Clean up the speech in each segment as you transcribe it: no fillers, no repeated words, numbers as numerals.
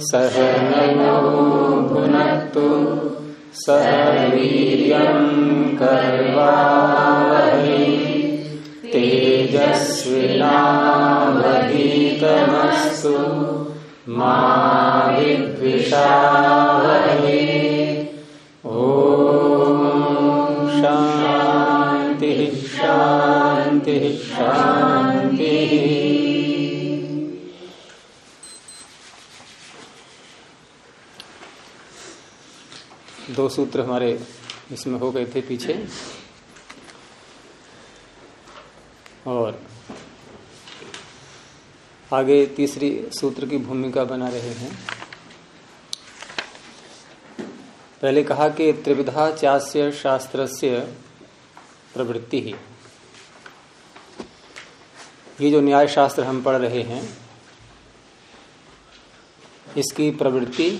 सहनौ भुनक्तु सह वीर्यं करवावहै तेजस्विनावधीतमस्तु मा विद्विषावहै। ओम शांति शांति शांति। दो सूत्र हमारे इसमें हो गए थे पीछे, और आगे तीसरी सूत्र की भूमिका बना रहे हैं। पहले कहा कि त्रिविधा चास्य शास्त्रस्य प्रवृत्ति ही, ये जो न्याय शास्त्र हम पढ़ रहे हैं इसकी प्रवृत्ति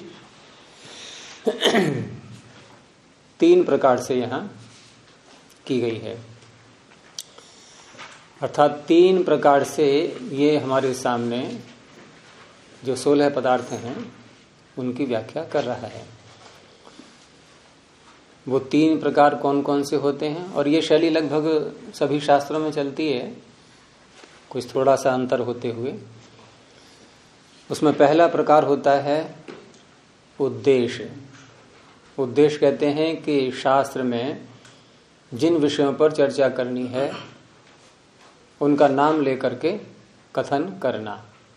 तीन प्रकार से यहां की गई है, अर्थात तीन प्रकार से ये हमारे सामने जो 16 पदार्थ हैं उनकी व्याख्या कर रहा है। वो तीन प्रकार कौन कौन से होते हैं, और ये शैली लगभग सभी शास्त्रों में चलती है, कुछ थोड़ा सा अंतर होते हुए। उसमें पहला प्रकार होता है उद्देश्य। उद्देश्य कहते हैं कि शास्त्र में जिन विषयों पर चर्चा करनी है उनका नाम लेकर के कथन करना,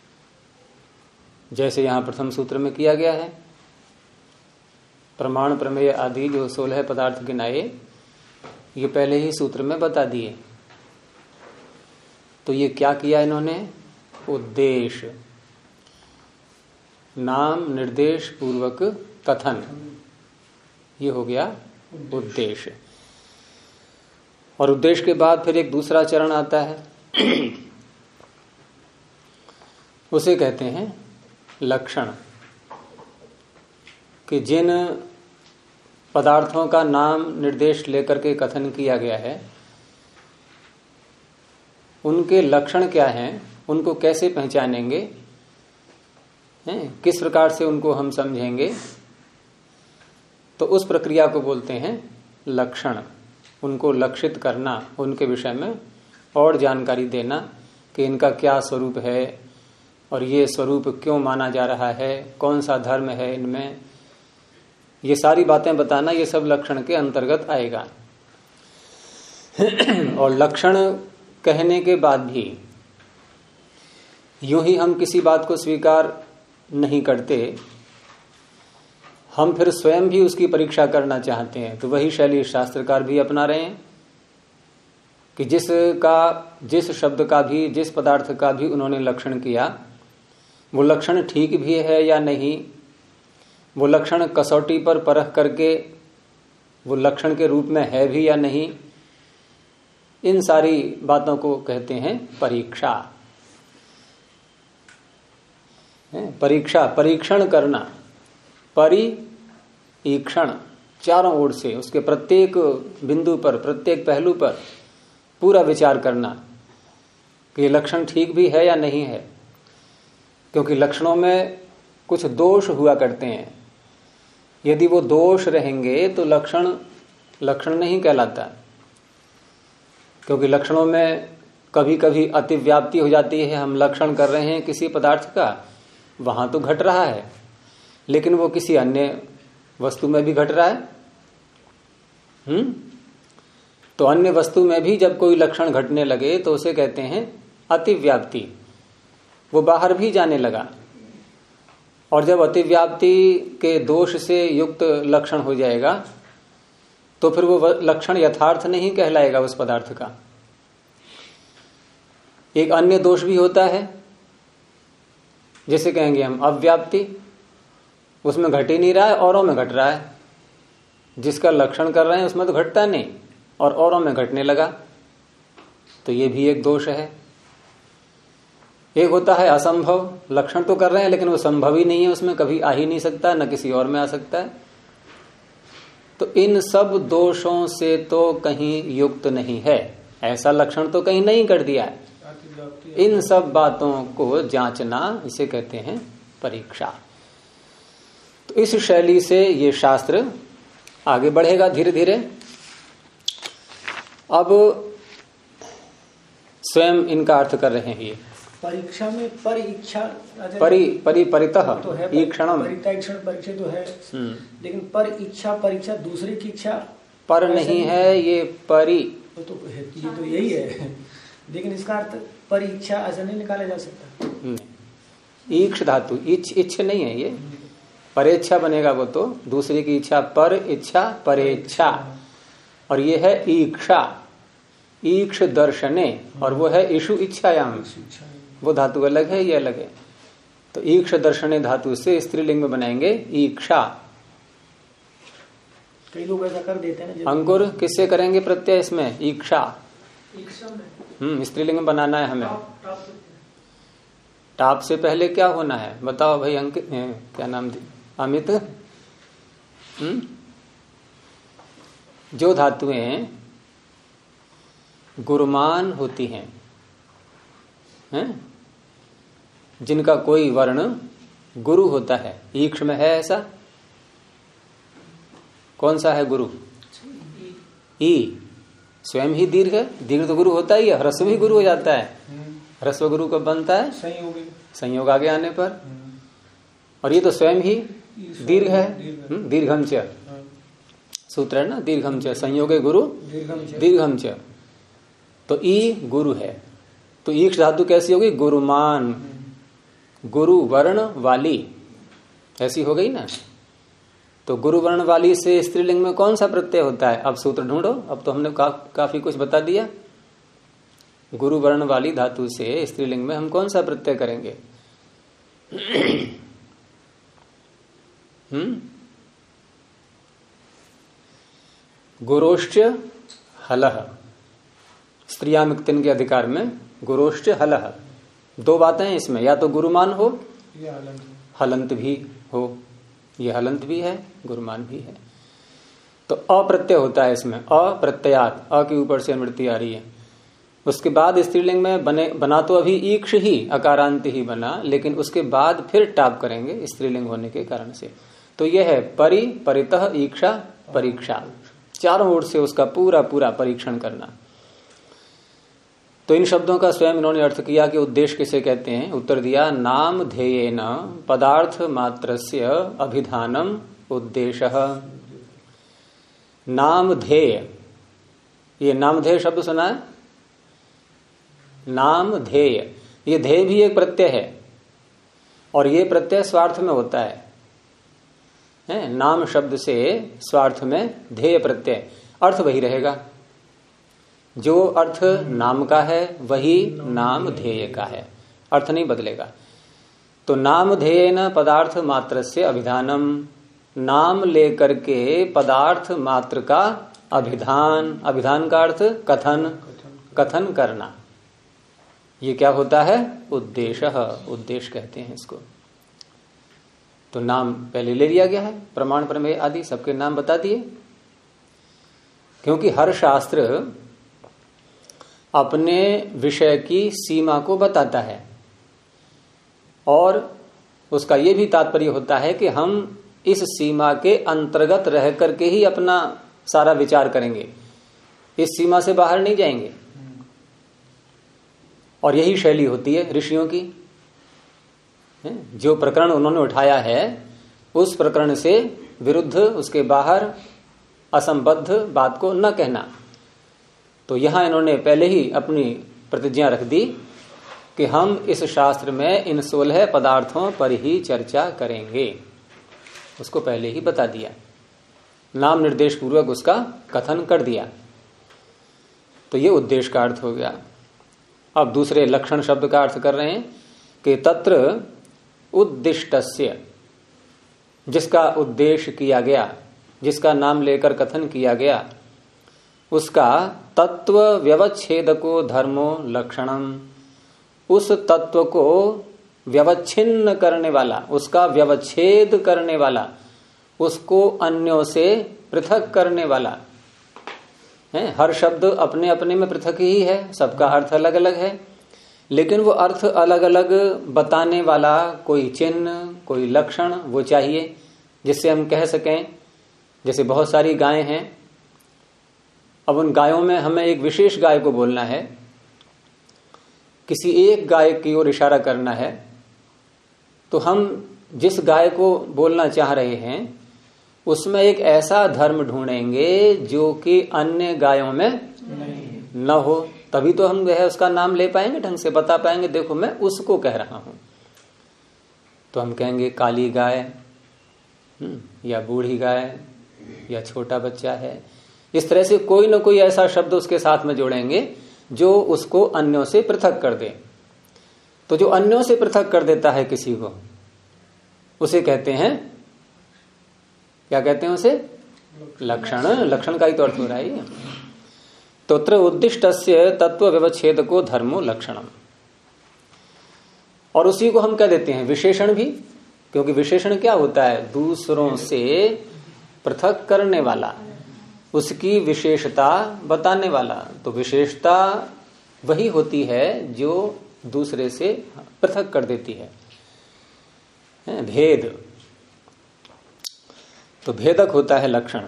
जैसे यहां प्रथम सूत्र में किया गया है। प्रमाण प्रमेय आदि जो 16 पदार्थ गिनाए ये पहले ही सूत्र में बता दिए। तो ये क्या किया इन्होंने? उद्देश्य, नाम निर्देश पूर्वक कथन, ये हो गया उद्देश्य। और उद्देश्य के बाद फिर एक दूसरा चरण आता है, उसे कहते हैं लक्षण, कि जिन पदार्थों का नाम निर्देश लेकर के कथन किया गया है उनके लक्षण क्या हैं, उनको कैसे पहचानेंगे, किस प्रकार से उनको हम समझेंगे, तो उस प्रक्रिया को बोलते हैं लक्षण। उनको लक्षित करना, उनके विषय में और जानकारी देना कि इनका क्या स्वरूप है और ये स्वरूप क्यों माना जा रहा है, कौन सा धर्म है इनमें, ये सारी बातें बताना, ये सब लक्षण के अंतर्गत आएगा। और लक्षण कहने के बाद भी यूं ही हम किसी बात को स्वीकार नहीं करते, हम फिर स्वयं भी उसकी परीक्षा करना चाहते हैं। तो वही शैली शास्त्रकार भी अपना रहे हैं कि जिस शब्द का भी, जिस पदार्थ का भी उन्होंने लक्षण किया, वो लक्षण ठीक भी है या नहीं, वो लक्षण कसौटी पर परख करके वो लक्षण के रूप में है भी या नहीं, इन सारी बातों को कहते हैं परीक्षा। परीक्षा, परीक्षण करना, परीक्षण, चारों ओर से उसके प्रत्येक बिंदु पर, प्रत्येक पहलू पर पूरा विचार करना कि लक्षण ठीक भी है या नहीं है। क्योंकि लक्षणों में कुछ दोष हुआ करते हैं, यदि वो दोष रहेंगे तो लक्षण नहीं कहलाता। क्योंकि लक्षणों में कभी कभी अतिव्याप्ति हो जाती है। हम लक्षण कर रहे हैं किसी पदार्थ का, वहां तो घट रहा है, लेकिन वो किसी अन्य वस्तु में भी घट रहा है। तो अन्य वस्तु में भी जब कोई लक्षण घटने लगे तो उसे कहते हैं अतिव्याप्ति, वो बाहर भी जाने लगा। और जब अतिव्याप्ति के दोष से युक्त लक्षण हो जाएगा तो फिर वो लक्षण यथार्थ नहीं कहलाएगा उस पदार्थ का। एक अन्य दोष भी होता है, जैसे कहेंगे हम अव्याप्ति, उसमें घट ही नहीं रहा है, औरों में घट रहा है। जिसका लक्षण कर रहे हैं उसमें तो घटता नहीं और औरों में घटने लगा, तो ये भी एक दोष है। एक होता है असंभव, लक्षण तो कर रहे हैं लेकिन वो संभव ही नहीं है, उसमें कभी आ ही नहीं सकता, न किसी और में आ सकता है। तो इन सब दोषों से तो कहीं युक्त नहीं है, ऐसा लक्षण तो कहीं नहीं कर दिया है। इन सब बातों को जांचना, इसे कहते हैं परीक्षा। तो इस शैली से ये शास्त्र आगे बढ़ेगा धीरे धीरे। अब स्वयं इनका अर्थ कर रहे हैं ये परीक्षा में पर इच्छा परितः तो है, ईक्षणम परीक्षा तो है, लेकिन पर इच्छा परीक्षा दूसरे की इच्छा पर नहीं है, ये परि तो ये तो यही है, लेकिन इसका अर्थ पर इच्छा ऐसा नहीं निकाला जा सकता। ईक्ष धातु इच्छ नहीं है, ये परेच्छा बनेगा, वो तो दूसरे की इच्छा, पर इच्छा परेच्छा, और ये है ईक्षा, ईक्ष दर्शने, और वो है इषु इच्छायाम, वो धातु अलग है, ये अलग है। तो ईक्ष दर्शने धातु से स्त्रीलिंग में बनाएंगे ईक्षा। कई लोग ऐसा कर देते हैं ना। अंकुर किससे करेंगे प्रत्यय इसमें? ईक्षा। स्त्रीलिंग में बनाना है हमें। टाप से पहले क्या होना है बताओ भाई। अंकित क्या नाम अमित। जो धातुएं गुरुमान होती हैं, जिनका कोई वर्ण गुरु होता है, ईक्ष में है ऐसा? कौन सा है गुरु? ई। स्वयं ही दीर्घ है, दीर्घ तो गुरु होता ही है, ह्रस्व भी गुरु हो जाता है। ह्रस्व गुरु कब बनता है? संयोग आगे आने पर। और ये तो स्वयं ही दीर्घ है, दीर्घम च सूत्र है ना, दीर्घम च संयोगे गुरु दीर्घम च। तो ई गुरु है, तो ईक्ष धातु कैसी होगी? गुरुमान, गुरु वर्ण वाली, ऐसी हो गई ना। तो गुरु वर्ण वाली से स्त्रीलिंग में कौन सा प्रत्यय होता है? अब सूत्र ढूंढो। अब तो हमने काफी कुछ बता दिया। गुरु वर्ण वाली धातु से स्त्रीलिंग में हम कौन सा प्रत्यय करेंगे? गुरोश्च हलः, स्त्रियामिक्तिन के अधिकार में गुरोश्च हलः। दो बातें हैं इसमें, या तो गुरुमान हो या हलंत भी हो। ये हलंत भी है, गुरुमान भी है। तो अप्रत्यय होता है इसमें, अप्रत्ययात, अ के ऊपर से अनुवृत्ति आ रही है। उसके बाद स्त्रीलिंग में बना तो अभी ईक्ष ही, अकारांत ही बना, लेकिन उसके बाद फिर टाप करेंगे स्त्रीलिंग होने के कारण से। तो यह है परि, परितः, ईक्षा, परीक्षा, चारों ओर से उसका पूरा पूरा परीक्षण करना। तो इन शब्दों का स्वयं इन्होंने अर्थ किया कि उद्देश्य किसे कहते हैं। उत्तर दिया, नाम ध्येयेन पदार्थ मात्रस्य अभिधानम उद्देश्यः। नाम ध्येय, ये नामधेय शब्द सुना है? नाम ध्येय, ये ध्येय भी एक प्रत्यय है, और ये प्रत्यय स्वार्थ में होता है। नाम शब्द से स्वार्थ में ध्येय प्रत्यय, अर्थ वही रहेगा। जो अर्थ नाम का है वही नाम ध्येय का है, अर्थ नहीं बदलेगा। तो नाम ध्येयेन पदार्थ मात्र से अभिधानम, नाम लेकर के पदार्थ मात्र का अभिधान, अभिधान का अर्थ कथन, कथन करना। ये क्या होता है? उद्देश्य, उद्देश्य कहते हैं इसको। तो नाम पहले ले लिया गया है, प्रमाण प्रमेय आदि सबके नाम बता दिए, क्योंकि हर शास्त्र अपने विषय की सीमा को बताता है, और उसका यह भी तात्पर्य होता है कि हम इस सीमा के अंतर्गत रह करके ही अपना सारा विचार करेंगे, इस सीमा से बाहर नहीं जाएंगे। और यही शैली होती है ऋषियों की। जो प्रकरण उन्होंने उठाया है उस प्रकरण से विरुद्ध, उसके बाहर असंबद्ध बात को न कहना। तो यहां इन्होंने पहले ही अपनी प्रतिज्ञा रख दी कि हम इस शास्त्र में इन 16 पदार्थों पर ही चर्चा करेंगे, उसको पहले ही बता दिया, नाम निर्देश पूर्वक उसका कथन कर दिया। तो ये उद्देश्य का अर्थ हो गया। अब दूसरे लक्षण शब्द का अर्थ कर रहे हैं कि तत्र उद्दिष्टस्य, जिसका उद्देश्य किया गया, जिसका नाम लेकर कथन किया गया, उसका तत्व व्यवच्छेदको धर्मो लक्षणम, उस तत्व को व्यवच्छिन्न करने वाला, उसका व्यवच्छेद करने वाला, उसको अन्यों से पृथक करने वाला है। हर शब्द अपने अपने में पृथक ही है, सबका अर्थ अलग अलग है, लेकिन वो अर्थ अलग अलग बताने वाला कोई चिन्ह, कोई लक्षण वो चाहिए, जिससे हम कह सकें, जैसे बहुत सारी गायें हैं, अब उन गायों में हमें एक विशेष गाय को बोलना है, किसी एक गाय की ओर इशारा करना है, तो हम जिस गाय को बोलना चाह रहे हैं उसमें एक ऐसा धर्म ढूंढेंगे जो कि अन्य गायों में न हो, तभी तो हम जो है उसका नाम ले पाएंगे, ढंग से बता पाएंगे, देखो मैं उसको कह रहा हूं। तो हम कहेंगे काली गाय, या बूढ़ी गाय, या छोटा बच्चा है। इस तरह से कोई ना कोई ऐसा शब्द उसके साथ में जोड़ेंगे जो उसको अन्यों से पृथक कर दे। तो जो अन्यों से पृथक कर देता है किसी को, उसे कहते हैं, क्या कहते हैं उसे? लक्षण। लक्षण का ही तो अर्थ हो रहा है। तोत्र उद्दिष्टस्य तत्व व्यवच्छेद को धर्मो लक्षणम। और उसी को हम कह देते हैं विशेषण भी, क्योंकि विशेषण क्या होता है? दूसरों से पृथक करने वाला, उसकी विशेषता बताने वाला। तो विशेषता वही होती है जो दूसरे से पृथक कर देती है, भेद। तो भेदक होता है लक्षण।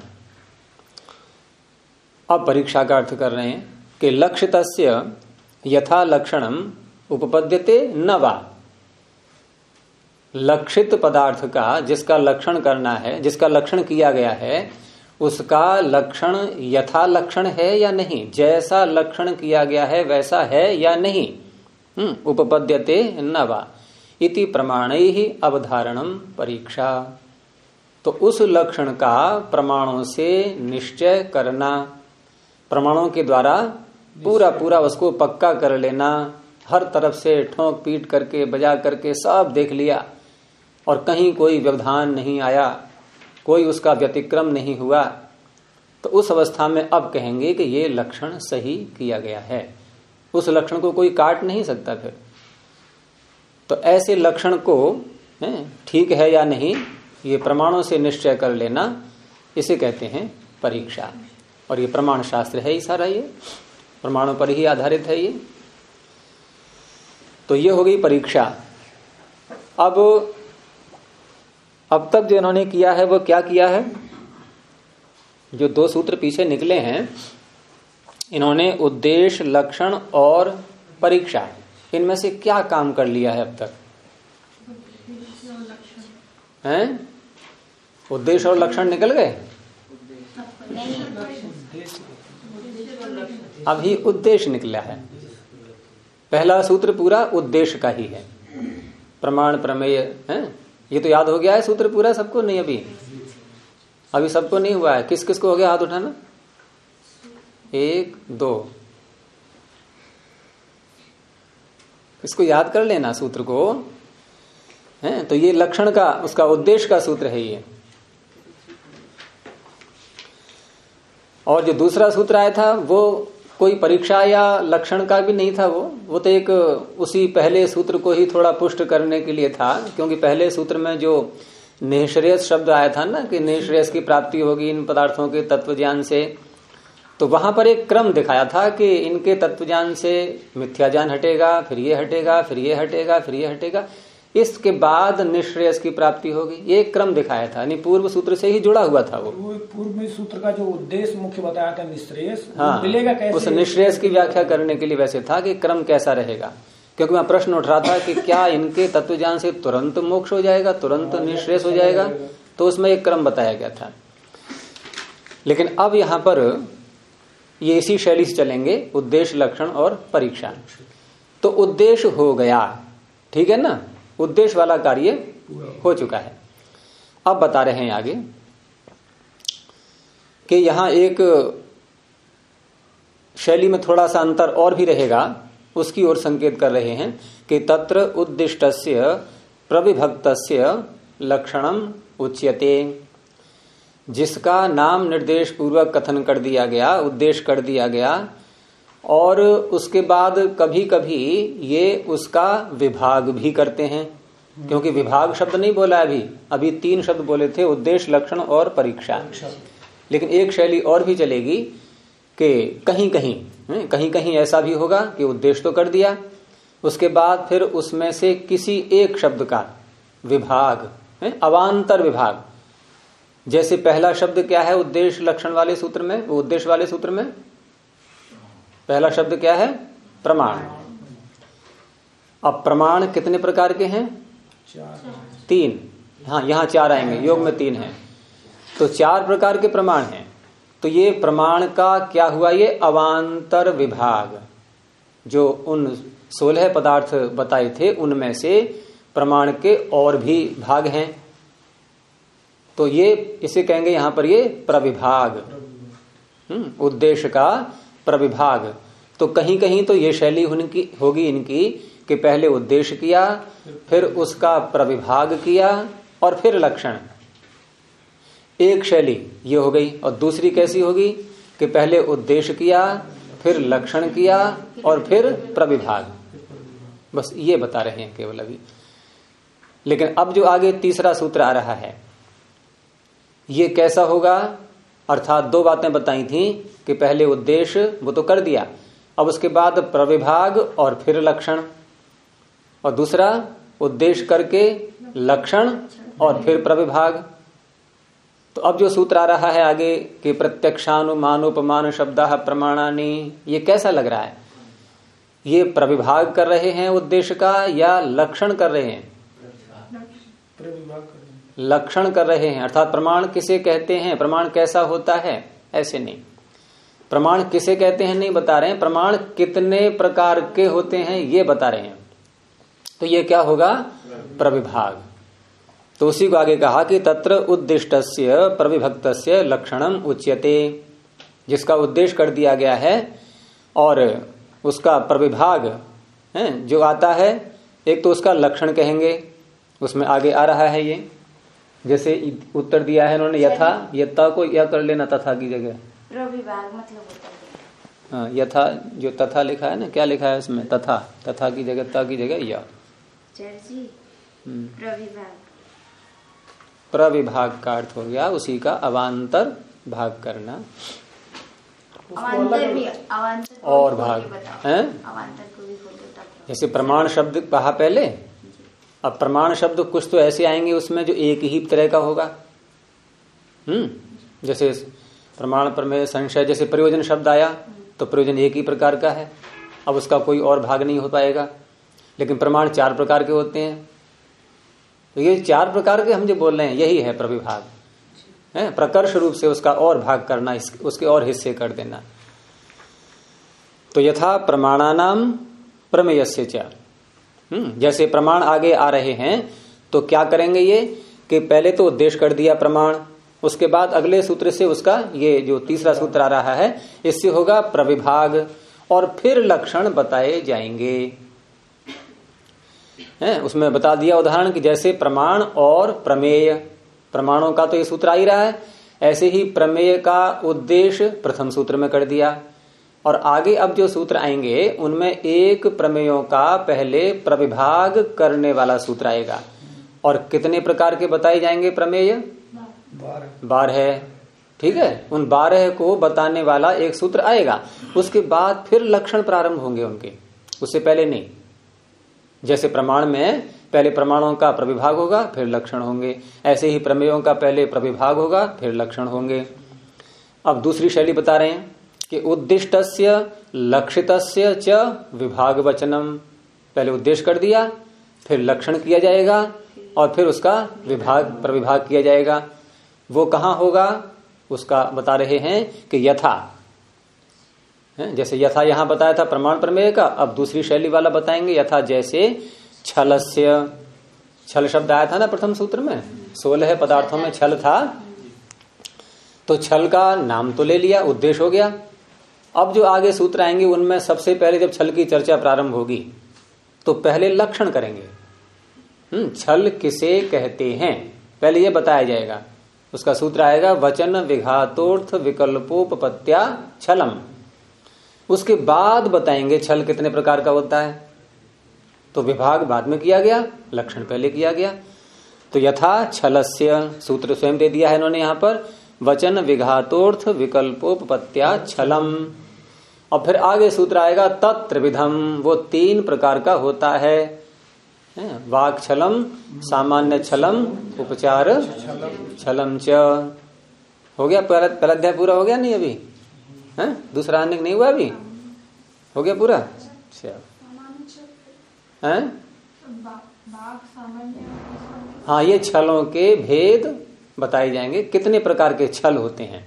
अब परीक्षा का अर्थ कर रहे हैं कि लक्षितस्य यथा लक्षणम उपपद्यते न वा। लक्षित पदार्थ का जिसका लक्षण करना है, जिसका लक्षण किया गया है, उसका लक्षण यथा लक्षण है या नहीं, जैसा लक्षण किया गया है वैसा है या नहीं। उपपद्यते न वा इति प्रमाणैहि अवधारणम परीक्षा। तो उस लक्षण का प्रमाणों से निश्चय करना, प्रमाणों के द्वारा पूरा पूरा उसको पक्का कर लेना, हर तरफ से ठोंक पीट करके बजा करके सब देख लिया और कहीं कोई व्यवधान नहीं आया, कोई उसका व्यतिक्रम नहीं हुआ, तो उस अवस्था में अब कहेंगे कि ये लक्षण सही किया गया है। उस लक्षण को कोई काट नहीं सकता फिर। तो ऐसे लक्षण को ठीक है या नहीं, ये प्रमाणों से निश्चय कर लेना, इसे कहते हैं परीक्षा। और ये प्रमाण शास्त्र है ही सारा, ये प्रमाणों पर ही आधारित है ये। तो ये हो गई परीक्षा। अब तक जो इन्होंने किया है वो क्या किया है? जो दो सूत्र पीछे निकले हैं, इन्होंने उद्देश्य, लक्षण और परीक्षा, इनमें से क्या काम कर लिया है अब तक? हैं? उद्देश्य और लक्षण निकल गए? अभी उद्देश्य निकला है। पहला सूत्र पूरा उद्देश्य का ही है, प्रमाण प्रमेय है। ये तो याद हो गया है सूत्र पूरा सबको? नहीं, अभी सबको नहीं हुआ है। किस किस को हो गया? हाथ उठाना। 1 2। इसको याद कर लेना सूत्र को, है। तो ये लक्षण का, उसका उद्देश्य का सूत्र है ये। और जो दूसरा सूत्र आया था वो कोई परीक्षा या लक्षण का भी नहीं था, वो तो एक उसी पहले सूत्र को ही थोड़ा पुष्ट करने के लिए था। क्योंकि पहले सूत्र में जो निःश्रेयस शब्द आया था ना, कि निःश्रेयस की प्राप्ति होगी इन पदार्थों के तत्व ज्ञान से, तो वहां पर एक क्रम दिखाया था कि इनके तत्व ज्ञान से मिथ्या ज्ञान हटेगा, फिर ये हटेगा, फिर ये हटेगा, फिर ये हटेगा, इसके बाद निःश्रेयस की प्राप्ति होगी। ये क्रम दिखाया था, यानी पूर्व सूत्र से ही जुड़ा हुआ था वो पूर्व में सूत्र का जो उद्देश्य मुख्य बताया था निःश्रेयस, हाँ, मिलेगा कैसे? उस निःश्रेयस की व्याख्या करने के लिए वैसे था कि क्रम कैसा रहेगा। क्योंकि वहां प्रश्न उठ रहा था कि क्या इनके तत्व ज्ञान से तुरंत मोक्ष हो जाएगा, तुरंत निःश्रेयस हो जाएगा, तो उसमें एक क्रम बताया गया था। लेकिन अब यहाँ पर ये इसी शैली से चलेंगे, उद्देश्य, लक्षण और परीक्षा। तो उद्देश्य हो गया, ठीक है ना, उद्देश्य वाला कार्य हो चुका है। अब बता रहे हैं आगे कि यहां एक शैली में थोड़ा सा अंतर और भी रहेगा, उसकी ओर संकेत कर रहे हैं कि तत्र उद्दिष्टस्य प्रविभक्तस्य लक्षणम उच्यते। जिसका नाम निर्देश पूर्वक कथन कर दिया गया, उद्देश्य कर दिया गया, और उसके बाद कभी कभी ये उसका विभाग भी करते हैं। क्योंकि विभाग शब्द नहीं बोला अभी 3 शब्द बोले थे, उद्देश्य, लक्षण और परीक्षा। लेकिन एक शैली और भी चलेगी कि कहीं कहीं ऐसा भी होगा कि उद्देश्य तो कर दिया, उसके बाद फिर उसमें से किसी एक शब्द का विभाग, अवान्तर विभाग, जैसे पहला शब्द क्या है उद्देश्य लक्षण वाले सूत्र में, वो उद्देश्य वाले सूत्र में पहला शब्द क्या है? प्रमाण। अब प्रमाण कितने प्रकार के हैं? 3। हाँ, यहां 4 आएंगे, योग में 3 है, तो 4 प्रकार के प्रमाण हैं। तो ये प्रमाण का क्या हुआ? ये अवांतर विभाग, जो उन 16 पदार्थ बताए थे उनमें से प्रमाण के और भी भाग हैं। तो ये इसे कहेंगे यहां पर ये प्रविभाग, उद्देश्य का प्रविभाग। तो कहीं कहीं तो ये शैली होगी इनकी कि पहले उद्देश्य किया, फिर उसका प्रविभाग किया और फिर लक्षण। एक शैली ये हो गई। और दूसरी कैसी होगी कि पहले उद्देश्य किया, फिर लक्षण किया और फिर प्रविभाग। बस ये बता रहे हैं केवल अभी। लेकिन अब जो आगे तीसरा सूत्र आ रहा है ये कैसा होगा? अर्थात 2 बातें बताई थी कि पहले उद्देश्य वो तो कर दिया, अब उसके बाद प्रविभाग और फिर लक्षण, और दूसरा उद्देश्य करके लक्षण और फिर प्रविभाग। तो अब जो सूत्र आ रहा है आगे कि प्रत्यक्षानुमानोपमान शब्दाः प्रमाणानि, ये कैसा लग रहा है? ये प्रविभाग कर रहे हैं उद्देश्य का या लक्षण कर रहे हैं? लक्षण कर रहे हैं। अर्थात प्रमाण किसे कहते हैं, प्रमाण कैसा होता है, ऐसे नहीं। प्रमाण किसे कहते हैं नहीं बता रहे हैं, प्रमाण कितने प्रकार के होते हैं ये बता रहे हैं। तो ये क्या होगा? प्रविभाग। तो उसी को आगे कहा कि तत्र उद्दिष्टस्य प्रविभक्तस्य लक्षणम उच्यते, जिसका उद्देश्य कर दिया गया है और उसका प्रविभाग है जो आता है, एक तो उसका लक्षण कहेंगे, उसमें आगे आ रहा है ये। जैसे उत्तर दिया है इन्होंने यथा, यथा को यह कर लेना तथा की जगह, प्रविभाग मतलब होता है। हाँ, यथा जो तथा लिखा है ना, क्या लिखा है उसमें? तथा, तथा की जगह ता की जगह या। प्रविभाग, प्रविभाग का अर्थ हो गया उसी का अवांतर भाग करना। अवांतर भी, अवांतर और भाग है, अवांतर को भी बोलते हैं। जैसे प्रमाण शब्द कहा पहले, अब प्रमाण शब्द कुछ तो ऐसे आएंगे उसमें जो एक ही तरह का होगा। जैसे प्रमाण प्रमेय संशय, जैसे प्रयोजन शब्द आया तो प्रयोजन एक ही प्रकार का है, अब उसका कोई और भाग नहीं हो पाएगा। लेकिन प्रमाण 4 प्रकार के होते हैं, तो ये 4 प्रकार के हम जो बोल रहे हैं यही है प्रविभाग, है प्रकर्ष रूप से उसका और भाग करना, उसके और हिस्से कर देना। तो यथा प्रमाणानाम प्रमेयस्य च, जैसे प्रमाण आगे आ रहे हैं तो क्या करेंगे ये कि पहले तो उद्देश्य कर दिया प्रमाण, उसके बाद अगले सूत्र से उसका ये जो तीसरा सूत्र आ रहा है इससे होगा प्रविभाग और फिर लक्षण बताए जाएंगे। उसमें बता दिया उदाहरण कि जैसे प्रमाण और प्रमेय, प्रमाणों का तो ये सूत्र आ ही रहा है, ऐसे ही प्रमेय का उद्देश्य प्रथम सूत्र में कर दिया। और आगे अब जो सूत्र आएंगे उनमें एक प्रमेयों का पहले प्रविभाग करने वाला सूत्र आएगा। और कितने प्रकार के बताए जाएंगे प्रमेय? 12। ठीक है, उन 12 को बताने वाला एक सूत्र आएगा, उसके बाद फिर लक्षण प्रारंभ होंगे उनके, उससे पहले नहीं। जैसे प्रमाण में पहले प्रमाणों का प्रविभाग होगा फिर लक्षण होंगे, ऐसे ही प्रमेयों का पहले प्रविभाग होगा फिर लक्षण होंगे। अब दूसरी शैली बता रहे हैं कि उद्दिष्टस्य लक्षितस्य च विभाग वचनम, पहले उद्देश्य कर दिया फिर लक्षण किया जाएगा और फिर उसका विभाग प्रविभाग किया जाएगा। वो कहां होगा उसका बता रहे हैं कि यथा, जैसे यथा यहां बताया था प्रमाण प्रमेय का, अब दूसरी शैली वाला बताएंगे यथा जैसे छलस्य, छल शब्द आया था ना प्रथम सूत्र में, 16 पदार्थों में छल था, तो छल का नाम तो ले लिया, उद्देश्य हो गया। अब जो आगे सूत्र आएंगे उनमें सबसे पहले जब छल की चर्चा प्रारंभ होगी तो पहले लक्षण करेंगे। छल किसे कहते हैं पहले ये बताया जाएगा, उसका सूत्र आएगा वचन विघातोर्थ विकल्पोपपत्या छलम। उसके बाद बताएंगे छल कितने प्रकार का होता है, तो विभाग बाद में किया गया, लक्षण पहले किया गया। तो यथा छलस्य सूत्र स्वयं दे दिया है इन्होंने यहां पर, वचन विघातोर्थ विकल्पोपपत्या छलम। और फिर आगे सूत्र आएगा तत्त्रिविधम, वो 3 प्रकार का होता है। वाक् छलम, सामान्य छलम, उपचार छलम च। हो गया पहला अध्याय पूरा हो गया नहीं अभी? है दूसरा आने नहीं हुआ अभी? हो गया पूरा? अच्छा है। हाँ, ये छलों के भेद बताए जाएंगे। कितने प्रकार के छल होते हैं?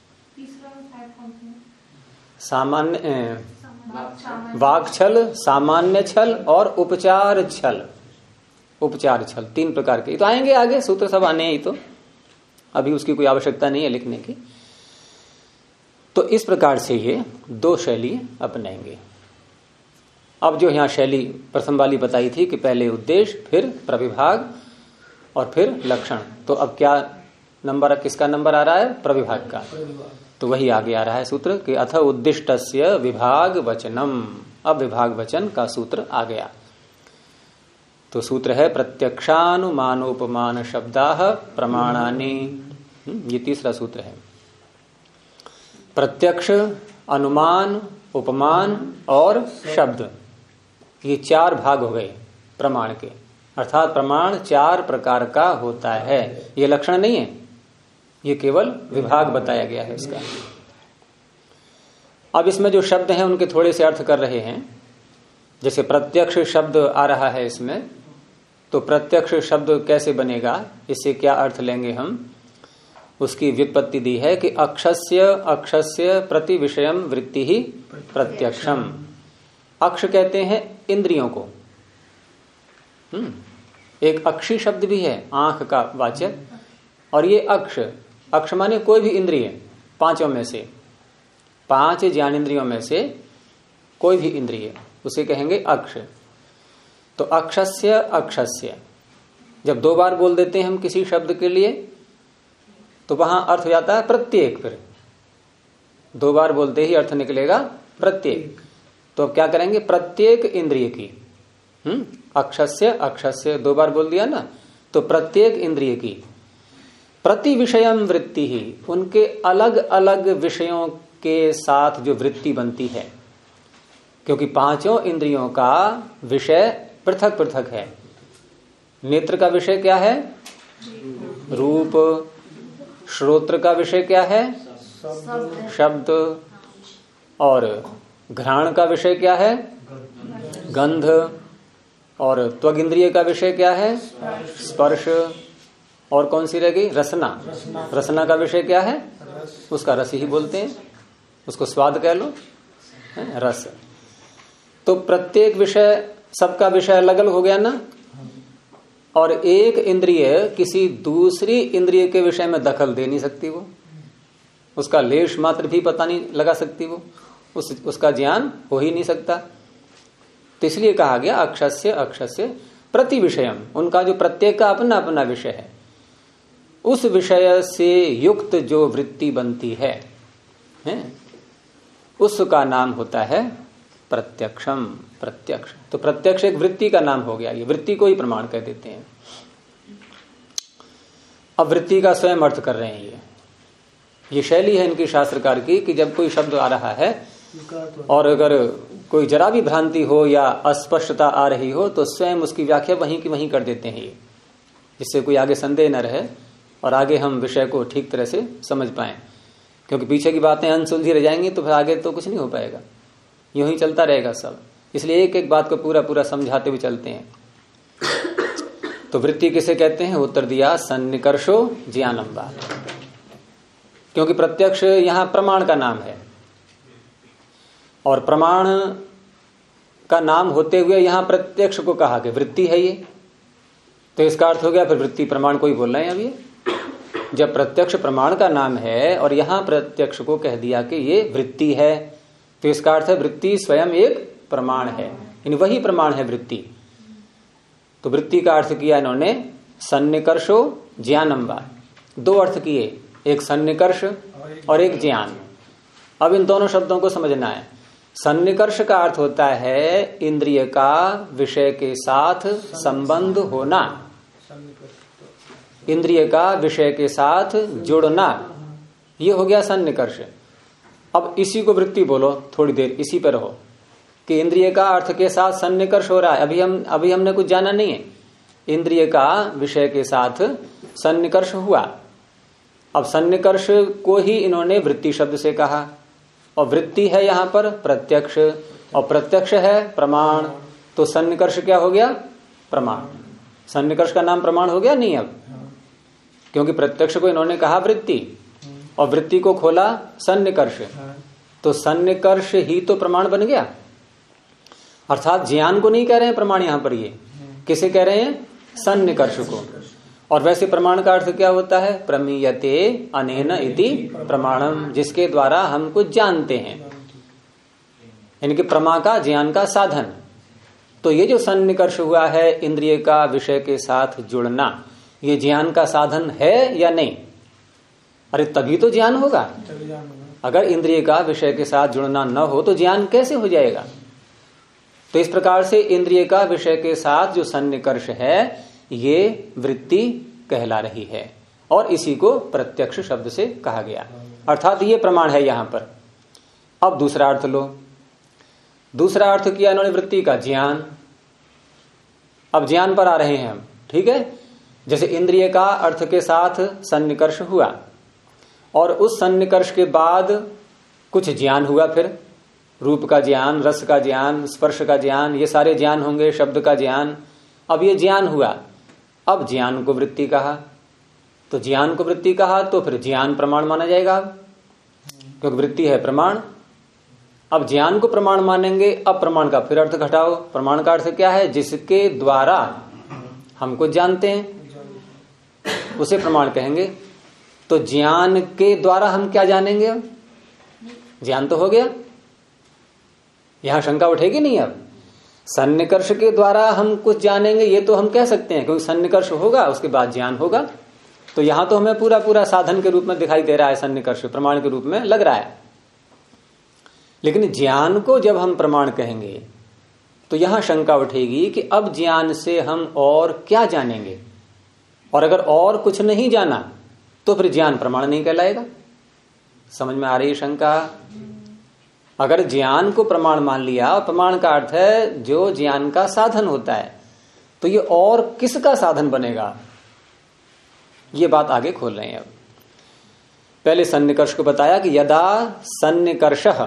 सामान्य वाक् छल, सामान्य छल और उपचार छल। उपचार छल 3 प्रकार के। तो आएंगे आगे, सूत्र सब आने ही, तो अभी उसकी कोई आवश्यकता नहीं है लिखने की। तो इस प्रकार से ये 2 शैली अपनाएंगे। अब जो यहाँ शैली प्रथम वाली बताई थी कि पहले उद्देश्य, फिर प्रविभाग और फिर लक्षण, तो अब क्या नंबर, किसका नंबर आ रहा है? प्रविभाग का। तो वही आगे आ रहा है सूत्र कि अथ उद्दिष्टस्य विभाग वचनम। अब विभाग वचन का सूत्र आ गया। तो सूत्र है प्रत्यक्षानुमानोपमान शब्दाः प्रमाणानि। ये तीसरा सूत्र है। प्रत्यक्ष, अनुमान, उपमान और शब्द, ये 4 भाग हो गए प्रमाण के। अर्थात प्रमाण 4 प्रकार का होता है। ये लक्षण नहीं है, ये केवल विभाग बताया गया है इसका। अब इसमें जो शब्द हैं उनके थोड़े से अर्थ कर रहे हैं। जैसे प्रत्यक्ष शब्द आ रहा है इसमें, तो प्रत्यक्ष शब्द कैसे बनेगा, इससे क्या अर्थ लेंगे हम, उसकी व्युत्पत्ति दी है कि अक्षस्य अक्षस्य प्रति विषयम वृत्ति ही प्रत्यक्षम। अक्ष कहते हैं इंद्रियों को। एक अक्षी शब्द भी है, आंख का वाचक। और ये अक्ष, अक्ष माने कोई भी इंद्रिय, 5 में से, 5 ज्ञानेंद्रियों में से कोई भी इंद्रिय, उसे कहेंगे अक्ष। तो अक्षस्य अक्षस्य जब 2 बार बोल देते हैं हम किसी शब्द के लिए, तो वहां अर्थ हो जाता है प्रत्येक। फिर 2 बार बोलते ही अर्थ निकलेगा प्रत्येक। तो अब क्या करेंगे? प्रत्येक इंद्रिय की, अक्षस्य अक्षस्य 2 बार बोल दिया ना, तो प्रत्येक इंद्रिय की प्रति विषयम वृत्ति ही, उनके अलग अलग विषयों के साथ जो वृत्ति बनती है, क्योंकि 5 इंद्रियों का विषय पृथक पृथक है। नेत्र का विषय क्या है? रूप। श्रोत्र का विषय क्या है? शब्द। और घ्राण का विषय क्या है? गंध। और त्वग इंद्रिय का विषय क्या है? स्पर्श। और कौन सी रह गई? रसना। रसना का विषय क्या है? उसका रस ही बोलते हैं, उसको स्वाद कह लो, रस। तो प्रत्येक विषय, सबका विषय अलग अलग हो गया ना। और एक इंद्रिय किसी दूसरी इंद्रिय के विषय में दखल दे नहीं सकती, वो उसका लेश मात्र भी पता नहीं लगा सकती, वो उसका ज्ञान हो ही नहीं सकता। तो इसलिए कहा गया अक्षस्य अक्षस्य प्रति विषयम, उनका जो प्रत्येक का अपना अपना विषय है, उस विषय से युक्त जो वृत्ति बनती है, उसका नाम होता है प्रत्यक्षम। प्रत्यक्ष, तो प्रत्यक्ष एक वृत्ति का नाम हो गया। ये वृत्ति को ही प्रमाण कह देते हैं। अब वृत्ति का स्वयं अर्थ कर रहे हैं। ये शैली है इनकी शास्त्रकार की कि जब कोई शब्द आ रहा है और अगर कोई जरा भी भ्रांति हो या अस्पष्टता आ रही हो, तो स्वयं उसकी व्याख्या वहीं की वहीं कर देते हैं, ये जिससे कोई आगे संदेह न रहे और आगे हम विषय को ठीक तरह से समझ पाएं। क्योंकि पीछे की बातें अनसुलझी रह जाएंगी तो फिर आगे तो कुछ नहीं हो पाएगा, यूं ही चलता रहेगा सब। इसलिए एक एक बात को पूरा पूरा समझाते हुए चलते हैं। तो वृत्ति किसे कहते हैं? उत्तर दिया सन्निकर्षो ज्ञानम वा, क्योंकि प्रत्यक्ष यहां प्रमाण का नाम है और प्रमाण का नाम होते हुए यहां प्रत्यक्ष को कहा कि वृत्ति है ये, तो इसका अर्थ हो गया फिर वृत्ति प्रमाण को ही बोल रहे हैं। अब ये जब प्रत्यक्ष प्रमाण का नाम है और यहां प्रत्यक्ष को कह दिया कि ये वृत्ति है, तो इसका अर्थ है वृत्ति स्वयं एक प्रमाण है, यानी वही प्रमाण है वृत्ति। तो वृत्ति का अर्थ किया इन्होंने सन्निकर्षो ज्ञानम वा, 2 अर्थ किए, एक सन्निकर्ष और एक ज्ञान। अब इन दोनों शब्दों को समझना है। सन्निकर्ष का अर्थ होता है इंद्रिय का विषय के साथ संबंध होना, इंद्रिय का विषय के साथ जुड़ना, ये हो गया सन्निकर्ष। अब इसी को वृत्ति बोलो, थोड़ी देर इसी पर रहो। कि इंद्रिय का अर्थ के साथ सन्निकर्ष हो रहा है। अभी हमने कुछ जाना नहीं है। इंद्रिय का विषय के साथ सन्निकर्ष हुआ। अब सन्निकर्ष को ही इन्होंने वृत्ति शब्द से कहा, और वृत्ति है यहां पर प्रत्यक्ष, और प्रत्यक्ष है प्रमाण। तो सन्निकर्ष क्या हो गया? प्रमाण। सन्निकर्ष का नाम प्रमाण हो गया नहीं अब, क्योंकि प्रत्यक्ष को इन्होंने कहा वृत्ति और वृत्ति को खोला सन्निकर्ष। तो सन्निकर्ष ही तो प्रमाण बन गया। अर्थात ज्ञान को नहीं कह रहे हैं प्रमाण, यहां पर ये किसे कह रहे हैं? सन्निकर्ष को। और वैसे प्रमाण का अर्थ क्या होता है? प्रमीयते अनेन इति प्रमाणम, जिसके द्वारा हम कुछ जानते हैं, इनके प्रमा का ज्ञान का साधन। तो ये जो सन्निकर्ष हुआ है, इंद्रिय का विषय के साथ जुड़ना, ये ज्ञान का साधन है या नहीं? अरे तभी तो ज्ञान होगा। अगर इंद्रिय का विषय के साथ जुड़ना न हो तो ज्ञान कैसे हो जाएगा? तो इस प्रकार से इंद्रिय का विषय के साथ जो सन्निकर्ष है, ये वृत्ति कहला रही है, और इसी को प्रत्यक्ष शब्द से कहा गया। अर्थात ये प्रमाण है यहां पर। अब दूसरा अर्थ लो। दूसरा अर्थ किया इन्होंने वृत्ति का ज्ञान। अब ज्ञान पर आ रहे हैं हम, ठीक है। जैसे इंद्रिय का अर्थ के साथ सन्निकर्ष हुआ, और उस सन्निकर्ष के बाद कुछ ज्ञान हुआ, फिर रूप का ज्ञान, रस का ज्ञान, स्पर्श का ज्ञान, ये सारे ज्ञान होंगे, शब्द का ज्ञान। अब ये ज्ञान हुआ, अब ज्ञान को वृत्ति कहा। तो ज्ञान को वृत्ति कहा तो फिर ज्ञान प्रमाण माना जाएगा, क्योंकि वृत्ति है प्रमाण। अब ज्ञान को प्रमाण मानेंगे। अब प्रमाण का फिर अर्थ घटाओ। प्रमाण का अर्थ क्या है? जिसके द्वारा हम कुछ जानते हैं, उसे प्रमाण कहेंगे। तो ज्ञान के द्वारा हम क्या जानेंगे? ज्ञान तो हो गया, यहां शंका उठेगी नहीं। अब सन्निकर्ष के द्वारा हम कुछ जानेंगे, ये तो हम कह सकते हैं, क्योंकि सन्निकर्ष होगा उसके बाद ज्ञान होगा। तो यहां तो हमें पूरा पूरा साधन के रूप में दिखाई दे रहा है, सन्निकर्ष प्रमाण के रूप में लग रहा है। लेकिन ज्ञान को जब हम प्रमाण कहेंगे तो यहां शंका उठेगी कि अब ज्ञान से हम और क्या जानेंगे, और अगर और कुछ नहीं जाना तो फिर ज्ञान प्रमाण नहीं कहलाएगा। समझ में आ रही है शंका? अगर ज्ञान को प्रमाण मान लिया, प्रमाण का अर्थ है जो ज्ञान का साधन होता है, तो ये और किसका साधन बनेगा? ये बात आगे खोल रहे हैं। अब पहले सन्निकर्ष को बताया कि यदा सन्निकर्षः,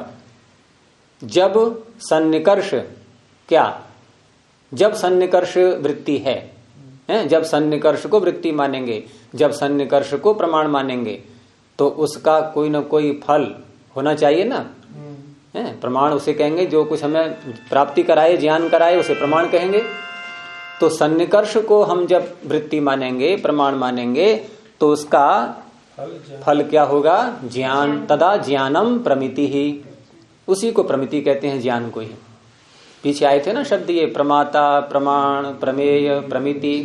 जब सन्निकर्ष क्या? जब सन्निकर्ष वृत्ति है, जब सन्निकर्ष को वृत्ति मानेंगे, जब सन्निकर्ष को प्रमाण मानेंगे, तो उसका कोई ना कोई फल होना चाहिए ना। प्रमाण उसे कहेंगे जो कुछ हमें प्राप्ति कराए, ज्ञान कराए, उसे प्रमाण कहेंगे। तो सन्निकर्ष को हम जब वृत्ति मानेंगे, प्रमाण मानेंगे, तो उसका फल क्या होगा? ज्ञान। तदा ज्ञानम प्रमिति ही, उसी को प्रमिति कहते हैं, ज्ञान को ही। पीछे आए थे ना शब्द ये, प्रमाता, प्रमाण, प्रमेय, प्रमिति।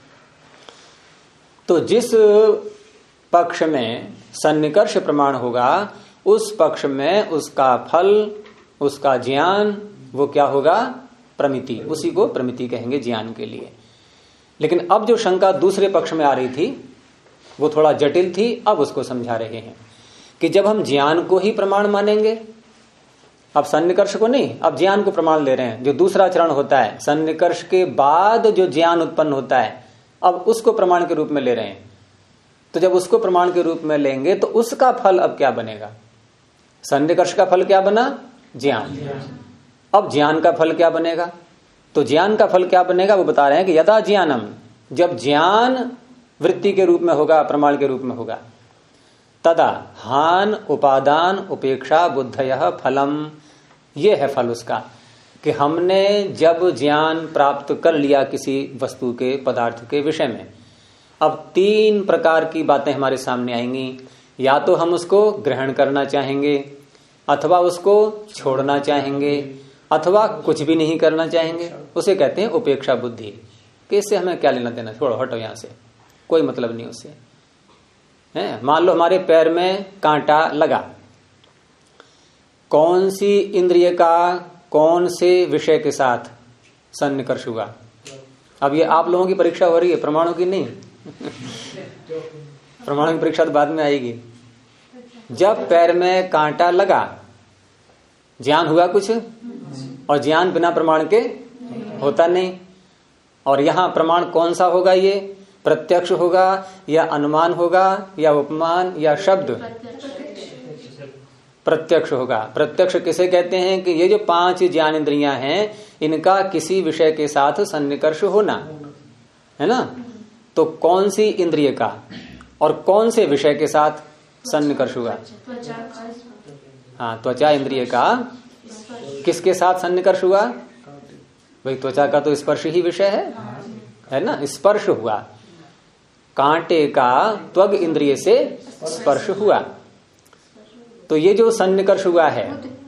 तो जिस पक्ष में सन्निकर्ष प्रमाण होगा, उस पक्ष में उसका फल, उसका ज्ञान, वो क्या होगा? प्रमिति। उसी को प्रमिति कहेंगे ज्ञान के लिए। लेकिन अब जो शंका दूसरे पक्ष में आ रही थी वो थोड़ा जटिल थी। अब उसको समझा रहे हैं कि जब हम ज्ञान को ही प्रमाण मानेंगे, अब सन्निकर्ष को नहीं, अब ज्ञान को प्रमाण ले रहे हैं। जो दूसरा चरण होता है, सन्निकर्ष के बाद जो ज्ञान उत्पन्न होता है, अब उसको प्रमाण के रूप में ले रहे हैं। तो जब उसको प्रमाण के रूप में लेंगे तो उसका फल अब क्या बनेगा? सन्निकर्ष का फल क्या बना? ज्ञान। अब ज्ञान का फल क्या बनेगा? तो ज्ञान का फल क्या बनेगा वो बता रहे हैं कि यदा ज्ञानम, जब ज्ञान वृत्ति के रूप में होगा, प्रमाण के रूप में होगा, तदा हान उपादान उपेक्षा बुद्धयः फलम, ये है फल उसका कि हमने जब ज्ञान प्राप्त कर लिया किसी वस्तु के, पदार्थ के विषय में, अब 3 प्रकार की बातें हमारे सामने आएंगी। या तो हम उसको ग्रहण करना चाहेंगे, अथवा उसको छोड़ना चाहेंगे, अथवा कुछ भी नहीं करना चाहेंगे। उसे कहते हैं उपेक्षा बुद्धि, कि इससे हमें क्या लेना देना, छोड़ो, हटो यहां से, कोई मतलब नहीं उससे। है, मान लो हमारे पैर में कांटा लगा, कौन सी इंद्रिय का कौन से विषय के साथ सन्निकर्ष हुआ? अब ये आप लोगों की परीक्षा हो रही है, प्रमाणों की नहीं। प्रमाणों की परीक्षा तो बाद में आएगी। जब पैर में कांटा लगा, ज्ञान हुआ कुछ, और ज्ञान बिना प्रमाण के होता नहीं। और यहां प्रमाण कौन सा होगा? ये प्रत्यक्ष होगा या अनुमान होगा या उपमान या शब्द? प्रत्यक्ष होगा। प्रत्यक्ष किसे कहते हैं? कि ये जो 5 ज्ञान इंद्रियां हैं, इनका किसी विषय के साथ सन्निकर्ष होना, है ना? तो कौन सी इंद्रिय का और कौन से विषय के साथ सन्निकर्ष हुआ? हाँ, त्वचा इंद्रिय का किसके साथ सन्निकर्ष हुआ? भाई त्वचा का तो स्पर्श ही विषय है ना? स्पर्श हुआ। कांटे का त्वग इंद्रिय से स्पर्श हुआ। तो ये जो सन्निकर्ष हुआ है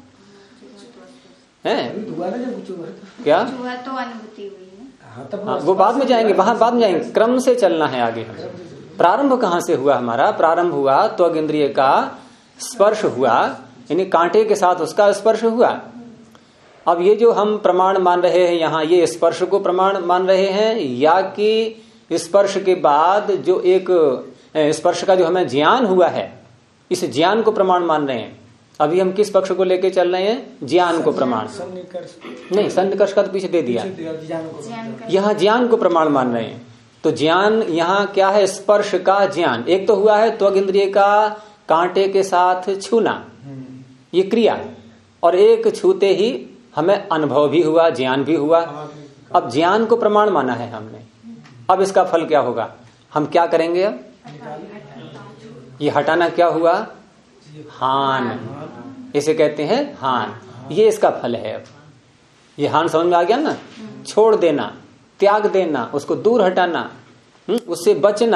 क्या? तो अनुभूति हुई है। हाँ, वो बाद में जाएंगे, वहां बाद में जाएंगे। क्रम से चलना है आगे हमें। प्रारंभ कहां से हुआ हमारा? प्रारंभ हुआ त्वग इंद्रिय का स्पर्श हुआ, यानी कांटे के साथ उसका स्पर्श हुआ। अब ये जो हम प्रमाण मान रहे हैं यहाँ, ये स्पर्श को प्रमाण मान रहे हैं या कि स्पर्श के बाद जो एक स्पर्श का जो हमें ज्ञान हुआ है, इस ज्ञान को प्रमाण मान रहे हैं? अभी हम किस पक्ष को लेके चल रहे हैं? ज्ञान को प्रमाण। नहीं, सन्निकर्ष का तो पीछे दे दिया। यहाँ ज्ञान को प्रमाण मान रहे हैं। तो ज्ञान यहाँ क्या है? स्पर्श का ज्ञान। एक तो हुआ है त्वग इंद्रिय का कांटे के साथ छूना, ये क्रिया, और एक छूते ही हमें अनुभव भी हुआ, ज्ञान भी हुआ। अब ज्ञान को प्रमाण माना है हमने। अब इसका फल क्या होगा? हम क्या करेंगे? अब ये हटाना क्या हुआ? हान। इसे कहते हैं हान। ये इसका फल है। अब ये हान समझ में आ गया ना? छोड़ देना, त्याग देना, उसको दूर हटाना, उससे बचना।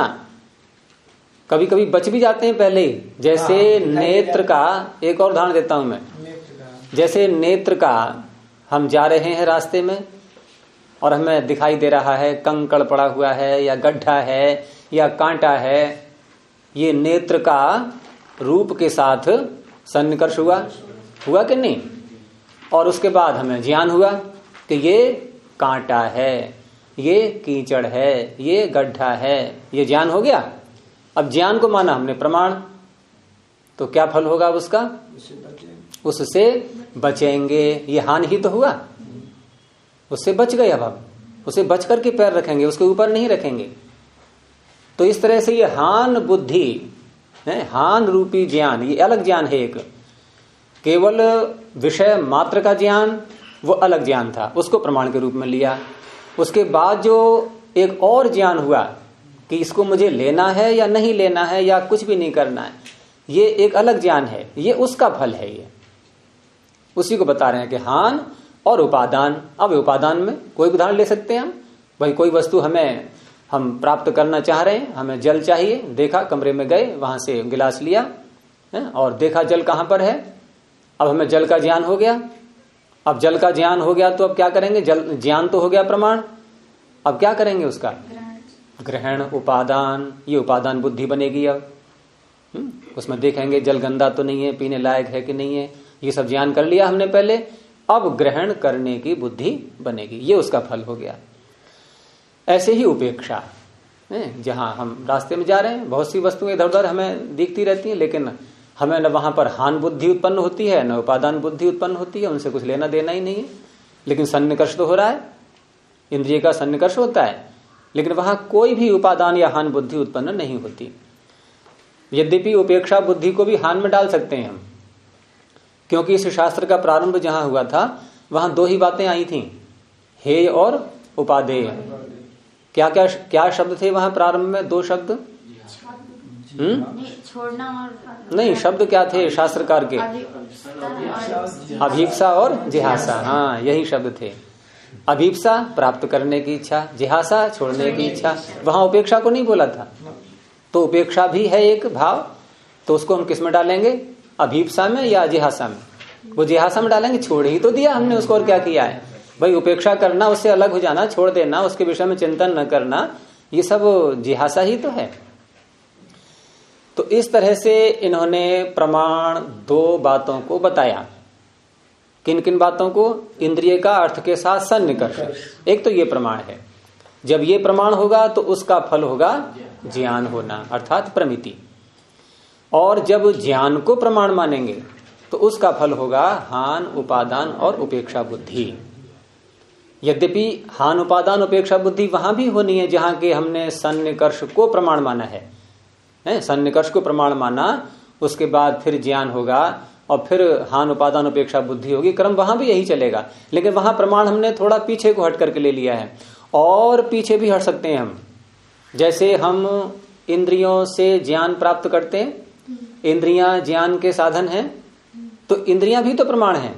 कभी कभी बच भी जाते हैं पहले ही। जैसे नेत्र का, एक और उदाहरण देता हूं मैं। जैसे नेत्र का, हम जा रहे हैं रास्ते में और हमें दिखाई दे रहा है कंकड़ पड़ा हुआ है या गड्ढा है या कांटा है, ये नेत्र का रूप के साथ सन्निकर्ष हुआ कि नहीं? और उसके बाद हमें ज्ञान हुआ कि ये कांटा है, ये कीचड़ है, ये गड्ढा है, ये ज्ञान हो गया। अब ज्ञान को माना हमने प्रमाण, तो क्या फल होगा उसका? उससे बचेंगे। ये हान ही तो हुआ, उससे बच गए। अब हम उसे बच करके पैर रखेंगे, उसके ऊपर नहीं रखेंगे। तो इस तरह से ये हान बुद्धि है, हान रूपी ज्ञान, ये अलग ज्ञान है। एक केवल विषय मात्र का ज्ञान, वो अलग ज्ञान था, उसको प्रमाण के रूप में लिया। उसके बाद जो एक और ज्ञान हुआ कि इसको मुझे लेना है या नहीं लेना है या कुछ भी नहीं करना है, ये एक अलग ज्ञान है। ये उसका फल है। ये उसी को बता रहे हैं कि हान और उपादान। अब उपादान में कोई उदाहरण ले सकते हैं हम। भाई कोई वस्तु हम प्राप्त करना चाह रहे हैं, हमें जल चाहिए, देखा, कमरे में गए, वहां से गिलास लिया और देखा जल कहां पर है। अब हमें जल का ज्ञान हो गया। अब जल का ज्ञान हो गया तो अब क्या करेंगे? जल ज्ञान तो हो गया प्रमाण। अब क्या करेंगे? उसका ग्रहण, उपादान। ये उपादान बुद्धि बनेगी। अब उसमें देखेंगे जल गंदा तो नहीं है, पीने लायक है कि नहीं है, ये सब ज्ञान कर लिया हमने पहले। अब ग्रहण करने की बुद्धि बनेगी, ये उसका फल हो गया। ऐसे ही उपेक्षा, जहां हम रास्ते में जा रहे हैं, बहुत सी वस्तुएं इधर उधर हमें दिखती रहती हैं, लेकिन हमें न वहां पर हान बुद्धि उत्पन्न होती है, न उपादान बुद्धि उत्पन्न होती है, उनसे कुछ लेना देना ही नहीं है। लेकिन सन्निकर्ष तो हो रहा है, इंद्रिय का सन्निकर्ष होता है, लेकिन वहां कोई भी उपादान या हान बुद्धि उत्पन्न नहीं होती। यद्यपि उपेक्षा बुद्धि को भी हान में डाल सकते हैं हम, क्योंकि इस शास्त्र का प्रारंभ जहां हुआ था वहां 2 ही बातें आई थी, हेय और उपादेय। क्या शब्द थे वहां प्रारंभ में? 2 शब्द। छोड़ना और नहीं, शब्द क्या थे शास्त्रकार के? अभीप्सा और जिहासा। हाँ, यही शब्द थे। अभीप्सा प्राप्त करने की इच्छा, जिहासा छोड़ने की इच्छा। वहां उपेक्षा को नहीं बोला था। तो उपेक्षा भी है एक भाव, तो उसको हम किस में डालेंगे? अभीप्सा में या जिहासा में? वो जिहासा में डालेंगे। छोड़ ही तो दिया हमने उसको, और क्या किया है भाई? उपेक्षा करना, उससे अलग हो जाना, छोड़ देना, उसके विषय में चिंतन न करना, ये सब जिहासा ही तो है। तो इस तरह से इन्होंने प्रमाण 2 बातों को बताया। किन किन बातों को? इंद्रिय का अर्थ के साथ सन्निकर्ष, एक तो ये प्रमाण है। जब ये प्रमाण होगा तो उसका फल होगा ज्ञान होना, अर्थात प्रमिति। और जब ज्ञान को प्रमाण मानेंगे तो उसका फल होगा हान, उपादान और उपेक्षा बुद्धि। यद्यपि हान, उपादान, उपेक्षा बुद्धि वहां भी होनी है जहां के हमने सन्निकर्ष को प्रमाण माना है, सन्निकर्ष को प्रमाण माना, उसके बाद फिर ज्ञान होगा और फिर हान, उपादान, उपेक्षा बुद्धि होगी, क्रम वहां भी यही चलेगा। लेकिन वहां प्रमाण हमने थोड़ा पीछे को हट करके ले लिया है, और पीछे भी हट सकते हैं हम। जैसे हम इंद्रियों से ज्ञान प्राप्त करते हैं, इंद्रियां ज्ञान के साधन हैं, तो इंद्रियां भी तो प्रमाण हैं।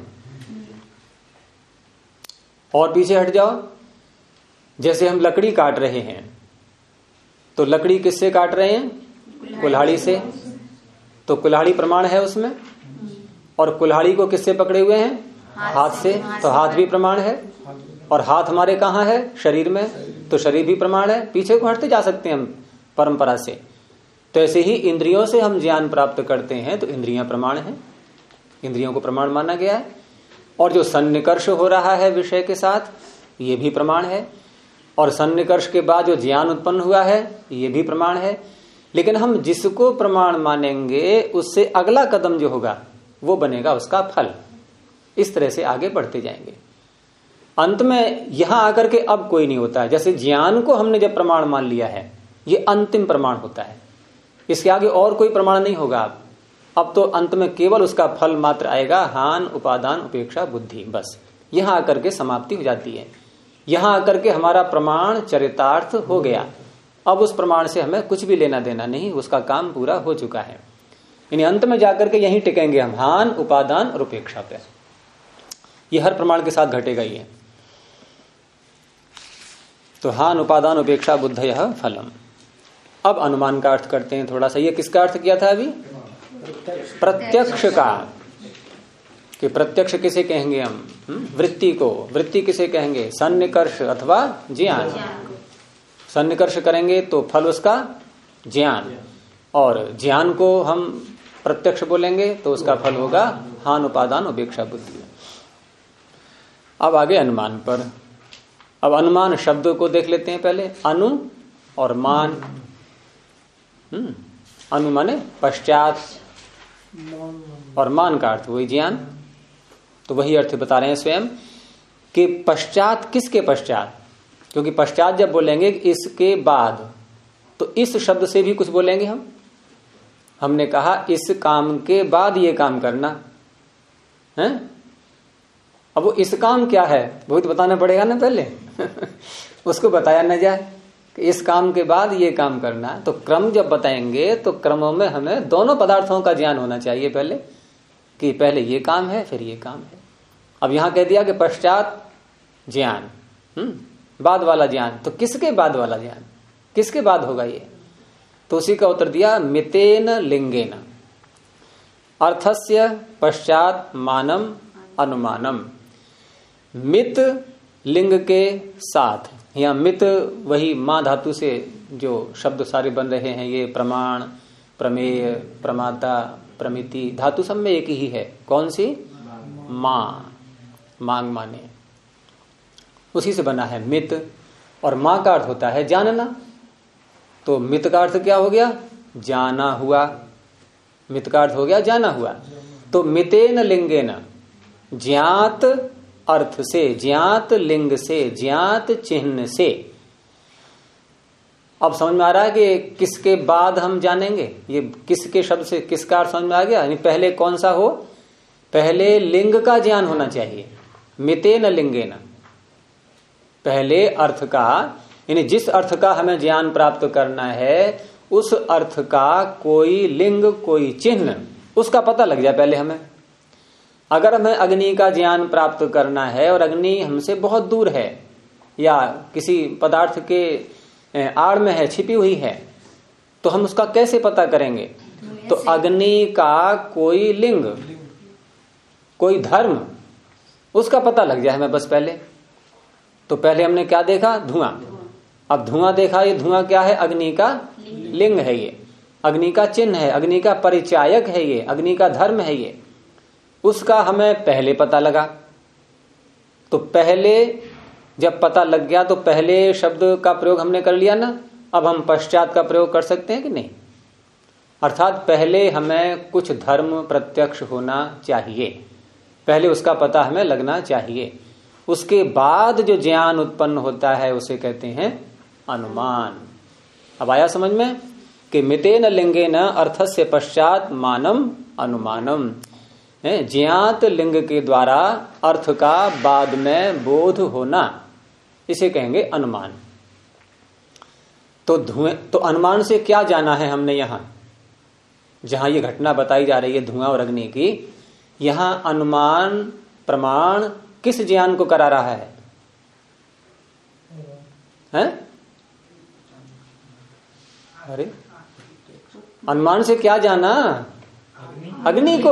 और पीछे हट जाओ, जैसे हम लकड़ी काट रहे हैं, तो लकड़ी किससे काट रहे हैं? कुल्हाड़ी से, तो कुल्हाड़ी प्रमाण है उसमें। और कुल्हाड़ी को किससे पकड़े हुए हैं? हाथ से, तो हाथ भी प्रमाण है। और हाथ हमारे कहाँ है? शरीर में, तो शरीर भी प्रमाण है। पीछे को हटते जा सकते हैं हम परंपरा से। तो ऐसे ही इंद्रियों से हम ज्ञान प्राप्त करते हैं, तो इंद्रियां प्रमाण है, इंद्रियों को प्रमाण माना गया है। और जो सन्निकर्ष हो रहा है विषय के साथ, ये भी प्रमाण है। और सन्निकर्ष के बाद जो ज्ञान उत्पन्न हुआ है, ये भी प्रमाण है। लेकिन हम जिसको प्रमाण मानेंगे, उससे अगला कदम जो होगा वो बनेगा उसका फल। इस तरह से आगे बढ़ते जाएंगे। अंत में यहां आकर के अब कोई नहीं होता है। जैसे ज्ञान को हमने जब प्रमाण मान लिया है, ये अंतिम प्रमाण होता है, इसके आगे और कोई प्रमाण नहीं होगा। अब तो अंत में केवल उसका फल मात्र आएगा, हान, उपादान, उपेक्षा बुद्धि, बस यहां आकर के समाप्ति हो जाती है। यहां आकर के हमारा प्रमाण चरितार्थ हो गया। अब उस प्रमाण से हमें कुछ भी लेना देना नहीं, उसका काम पूरा हो चुका है। यानी अंत में जाकर के यहीं टिकेंगे हम, हान, उपादान और उपेक्षा पे। ये हर प्रमाण के साथ घटेगा ही है। तो हान, उपादान, उपेक्षा बुद्धयः फलम। अब अनुमान का अर्थ करते हैं थोड़ा सा। ये किसका अर्थ किया था अभी? प्रत्यक्ष का, कि प्रत्यक्ष किसे कहेंगे हम? वृत्ति को। वृत्ति किसे कहेंगे? सन्निकर्ष अथवा ज्ञान। सन्निकर्ष करेंगे तो फल उसका ज्ञान, और ज्ञान को हम प्रत्यक्ष बोलेंगे तो उसका फल होगा हान, उपादान, उपेक्षा बुद्धि। अब आगे अनुमान पर। अब अनुमान शब्द को देख लेते हैं पहले। अनु और मान। अनु माने पश्चात, और मान का अर्थ वही ज्ञान। तो वही अर्थ बता रहे हैं स्वयं कि पश्चात किसके पश्चात? क्योंकि पश्चात जब बोलेंगे इसके बाद, तो इस शब्द से भी कुछ बोलेंगे हम। हमने कहा इस काम के बाद ये काम करना है। अब वो इस काम क्या है वो तो बताना पड़ेगा ना पहले उसको बताया न जाए कि इस काम के बाद ये काम करना। तो क्रम जब बताएंगे तो क्रमों में हमें दोनों पदार्थों का ज्ञान होना चाहिए पहले, कि पहले ये काम है फिर ये काम है। अब यहां कह दिया कि पश्चात ज्ञान, बाद वाला ज्ञान। तो किसके बाद वाला ज्ञान? किसके बाद होगा ये? तो उसी का उत्तर दिया मितेन लिंगेन अर्थस्य पश्चात मानम अनुमानम। मित लिंग के साथ, या मित वही मां धातु से जो शब्द सारे बन रहे हैं, ये प्रमाण, प्रमेय, प्रमाता, प्रमिति, धातु सब में एक ही है। कौन सी? मां, मांग माने, उसी से बना है मित। और मां का अर्थ होता है जानना। तो मित का अर्थ क्या हो गया? जाना हुआ। मित का अर्थ हो गया जाना हुआ। तो मितेन लिंगेन, ज्ञात अर्थ से, ज्ञात लिंग से, ज्ञात चिन्ह से। अब समझ में आ रहा है कि किसके बाद हम जानेंगे? ये किसके शब्द से किसका अर्थ समझ में आ गया? यानी पहले कौन सा हो? पहले लिंग का ज्ञान होना चाहिए। मितेन लिंगेन, पहले अर्थ का, यानी जिस अर्थ का हमें ज्ञान प्राप्त करना है उस अर्थ का कोई लिंग, कोई चिन्ह, उसका पता लग जाए पहले हमें। अगर हमें अग्नि का ज्ञान प्राप्त करना है और अग्नि हमसे बहुत दूर है या किसी पदार्थ के आड़ में है, छिपी हुई है, तो हम उसका कैसे पता करेंगे? तो अग्नि का कोई लिंग, कोई धर्म, उसका पता लग जाए हमें बस पहले। तो पहले हमने क्या देखा? धुआं। अब धुआं देखा, ये धुआं क्या है? अग्नि का लिंग है, ये अग्नि का चिन्ह है, अग्नि का परिचायक है, ये अग्नि का धर्म है। ये उसका हमें पहले पता लगा। तो पहले जब पता लग गया तो पहले शब्द का प्रयोग हमने कर लिया ना। अब हम पश्चात का प्रयोग कर सकते हैं कि नहीं? अर्थात पहले हमें कुछ धर्म प्रत्यक्ष होना चाहिए, पहले उसका पता हमें लगना चाहिए, उसके बाद जो ज्ञान उत्पन्न होता है उसे कहते हैं अनुमान। अब आया समझ में कि मितेन लिंगेन अर्थस्य पश्चात मानम अनुमानम, ज्ञात लिंग के द्वारा अर्थ का बाद में बोध होना, इसे कहेंगे अनुमान। तो धुएं, तो अनुमान से क्या जाना है हमने यहां, जहां ये घटना बताई जा रही है धुआं और अग्नि की, यहां अनुमान प्रमाण किस ज्ञान को करा रहा है? अरे अनुमान से क्या जाना? अग्नि को।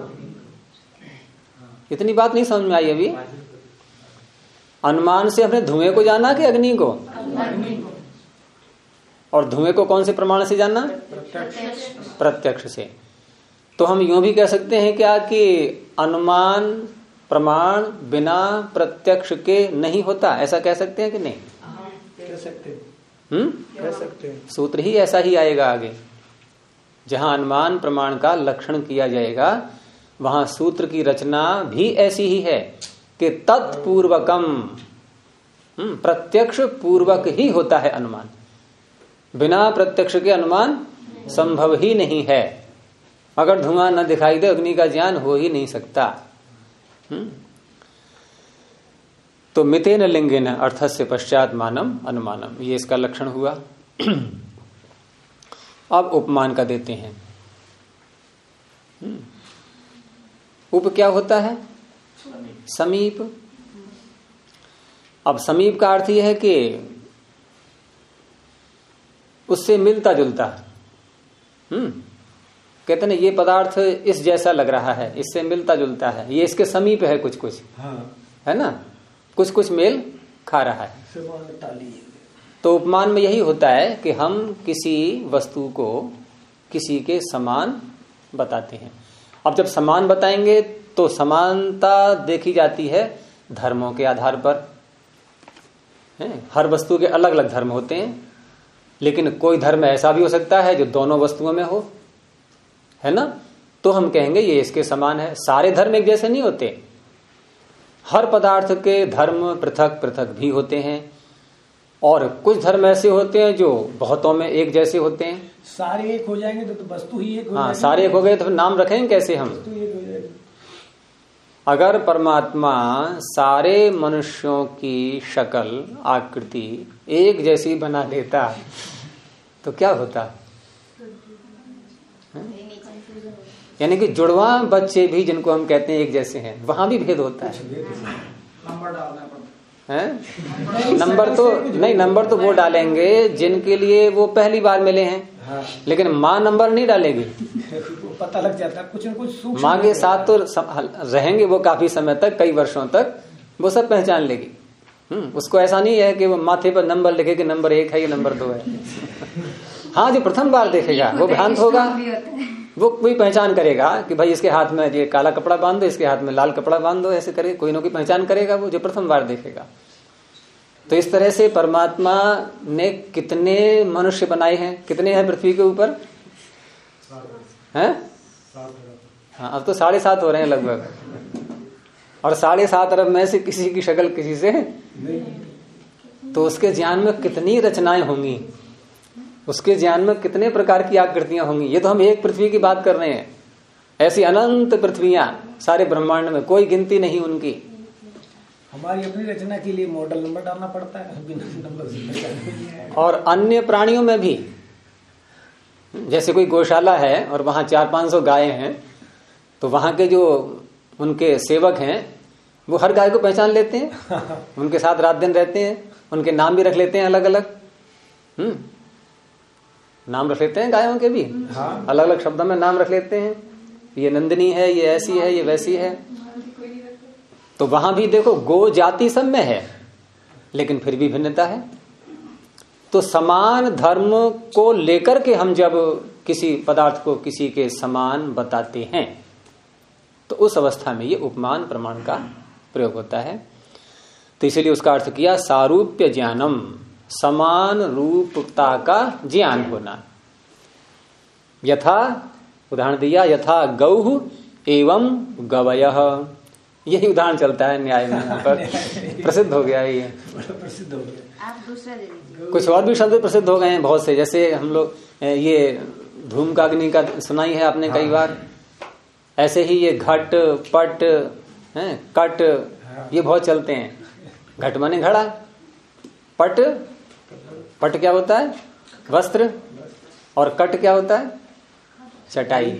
इतनी बात नहीं समझ में आई अभी। अनुमान से हमने धुएं को जाना कि अग्नि को? और धुएं को कौन से प्रमाण से जाना? प्रत्यक्ष से। तो हम यूं भी कह सकते हैं क्या कि अनुमान प्रमाण बिना प्रत्यक्ष के नहीं होता, ऐसा कह सकते हैं कि नहीं? कह सकते हैं। कह सकते हैं। सूत्र ही ऐसा ही आएगा आगे, जहां अनुमान प्रमाण का लक्षण किया जाएगा वहां सूत्र की रचना भी ऐसी ही है कि तत्पूर्वकम, प्रत्यक्ष पूर्वक ही होता है अनुमान, बिना प्रत्यक्ष के अनुमान संभव ही नहीं है। अगर धुआं न दिखाई दे अग्नि का ज्ञान हो ही नहीं सकता। तो मितेन लिंगेन अर्थस्य पश्चात मानम अनुमानम, ये इसका लक्षण हुआ। अब उपमान का देते हैं। उप क्या होता है? समीप। अब समीप का अर्थ यह है कि उससे मिलता जुलता। कहते ना ये पदार्थ इस जैसा लग रहा है, इससे मिलता जुलता है, ये इसके समीप है कुछ कुछ, है ना, कुछ कुछ मेल खा रहा है। तो उपमान में यही होता है कि हम किसी वस्तु को किसी के समान बताते हैं। अब जब समान बताएंगे तो समानता देखी जाती है धर्मों के आधार पर। हर वस्तु के अलग अलग धर्म होते हैं, लेकिन कोई धर्म ऐसा भी हो सकता है जो दोनों वस्तुओं में हो, है ना, तो हम कहेंगे ये इसके समान है। सारे धर्म एक जैसे नहीं होते, हर पदार्थ के धर्म पृथक पृथक भी होते हैं, और कुछ धर्म ऐसे होते हैं जो बहुतों में एक जैसे होते हैं। सारे एक हो जाएंगे तो वस्तु ही एक हो जाएगी। सारे एक हो गए तो फिर नाम रखेंगे कैसे हम? अगर परमात्मा सारे मनुष्यों की शक्ल आकृति एक जैसी बना देता तो क्या होता? यानी कि जुड़वा बच्चे भी जिनको हम कहते हैं एक जैसे हैं, वहां भी भेद होता है। नंबर तो नहीं, नंबर तो वो डालेंगे जिनके लिए वो पहली बार मिले हैं। हाँ। लेकिन माँ नंबर नहीं डालेगी। पता लग जाता है कुछ न कुछ। माँ के साथ तो रहेंगे वो काफी समय तक, कई वर्षों तक, वो सब पहचान लेगी। उसको ऐसा नहीं है कि वो माथे पर नंबर लिखे कि नंबर 1 है, ये नंबर 2 है। हाँ, जो प्रथम बार देखेगा वो भ्रांत होगा, वो कोई पहचान करेगा कि भाई इसके हाथ में ये काला कपड़ा बांध दो, इसके हाथ में लाल कपड़ा बांध दो, ऐसे करे कोई ना कोई पहचान करेगा वो जो प्रथम बार देखेगा। तो इस तरह से परमात्मा ने कितने मनुष्य बनाए हैं? कितने हैं पृथ्वी के ऊपर? हैं? हाँ, अब तो 7.5 हो रहे हैं लगभग, और 7.5 अरब में से किसी की शक्ल किसी से, तो उसके ज्ञान में कितनी रचनाएं होंगी, उसके ज्ञान में कितने प्रकार की आकृतियां होंगी। ये तो हम एक पृथ्वी की बात कर रहे हैं, ऐसी अनंत पृथ्वियां सारे ब्रह्मांड में, कोई गिनती नहीं उनकी। हमारी अपनी रचना के लिए मॉडल नंबर डालना पड़ता है, नंबर। और अन्य प्राणियों में भी, जैसे कोई गौशाला है और वहां 400-500 गायें हैं, तो वहां के जो उनके सेवक हैं वो हर गाय को पहचान लेते हैं, उनके साथ रात दिन रहते हैं, उनके नाम भी रख लेते हैं अलग अलग। नाम रख लेते हैं गायों के भी। हाँ। अलग अलग शब्दों में नाम रख लेते हैं, ये नंदिनी है, ये ऐसी है, ये वैसी है। तो वहां भी देखो गो जाति सब में है, लेकिन फिर भी भिन्नता है। तो समान धर्म को लेकर के हम जब किसी पदार्थ को किसी के समान बताते हैं तो उस अवस्था में ये उपमान प्रमाण का प्रयोग होता है। तो इसीलिए उसका अर्थ किया सारूप्य ज्ञानम, समान रूपता का ज्ञान होना। यथा उदाहरण दिया, यथा गौः एवं गवयः, यही उदाहरण चलता है न्याय में यहाँ पर। प्रसिद्ध हो गया ये, प्रसिद्ध हो गया। आप दूसरा दे दीजिए। कुछ और भी शब्द प्रसिद्ध हो गए हैं बहुत से, जैसे हम लोग ये धूमकाग्नि का सुनाई है आपने कई बार। ऐसे ही ये घट, पट, कट, ये बहुत चलते हैं। घट माने घड़ा, पट, पट क्या होता है? वस्त्र, और कट क्या होता है? चटाई।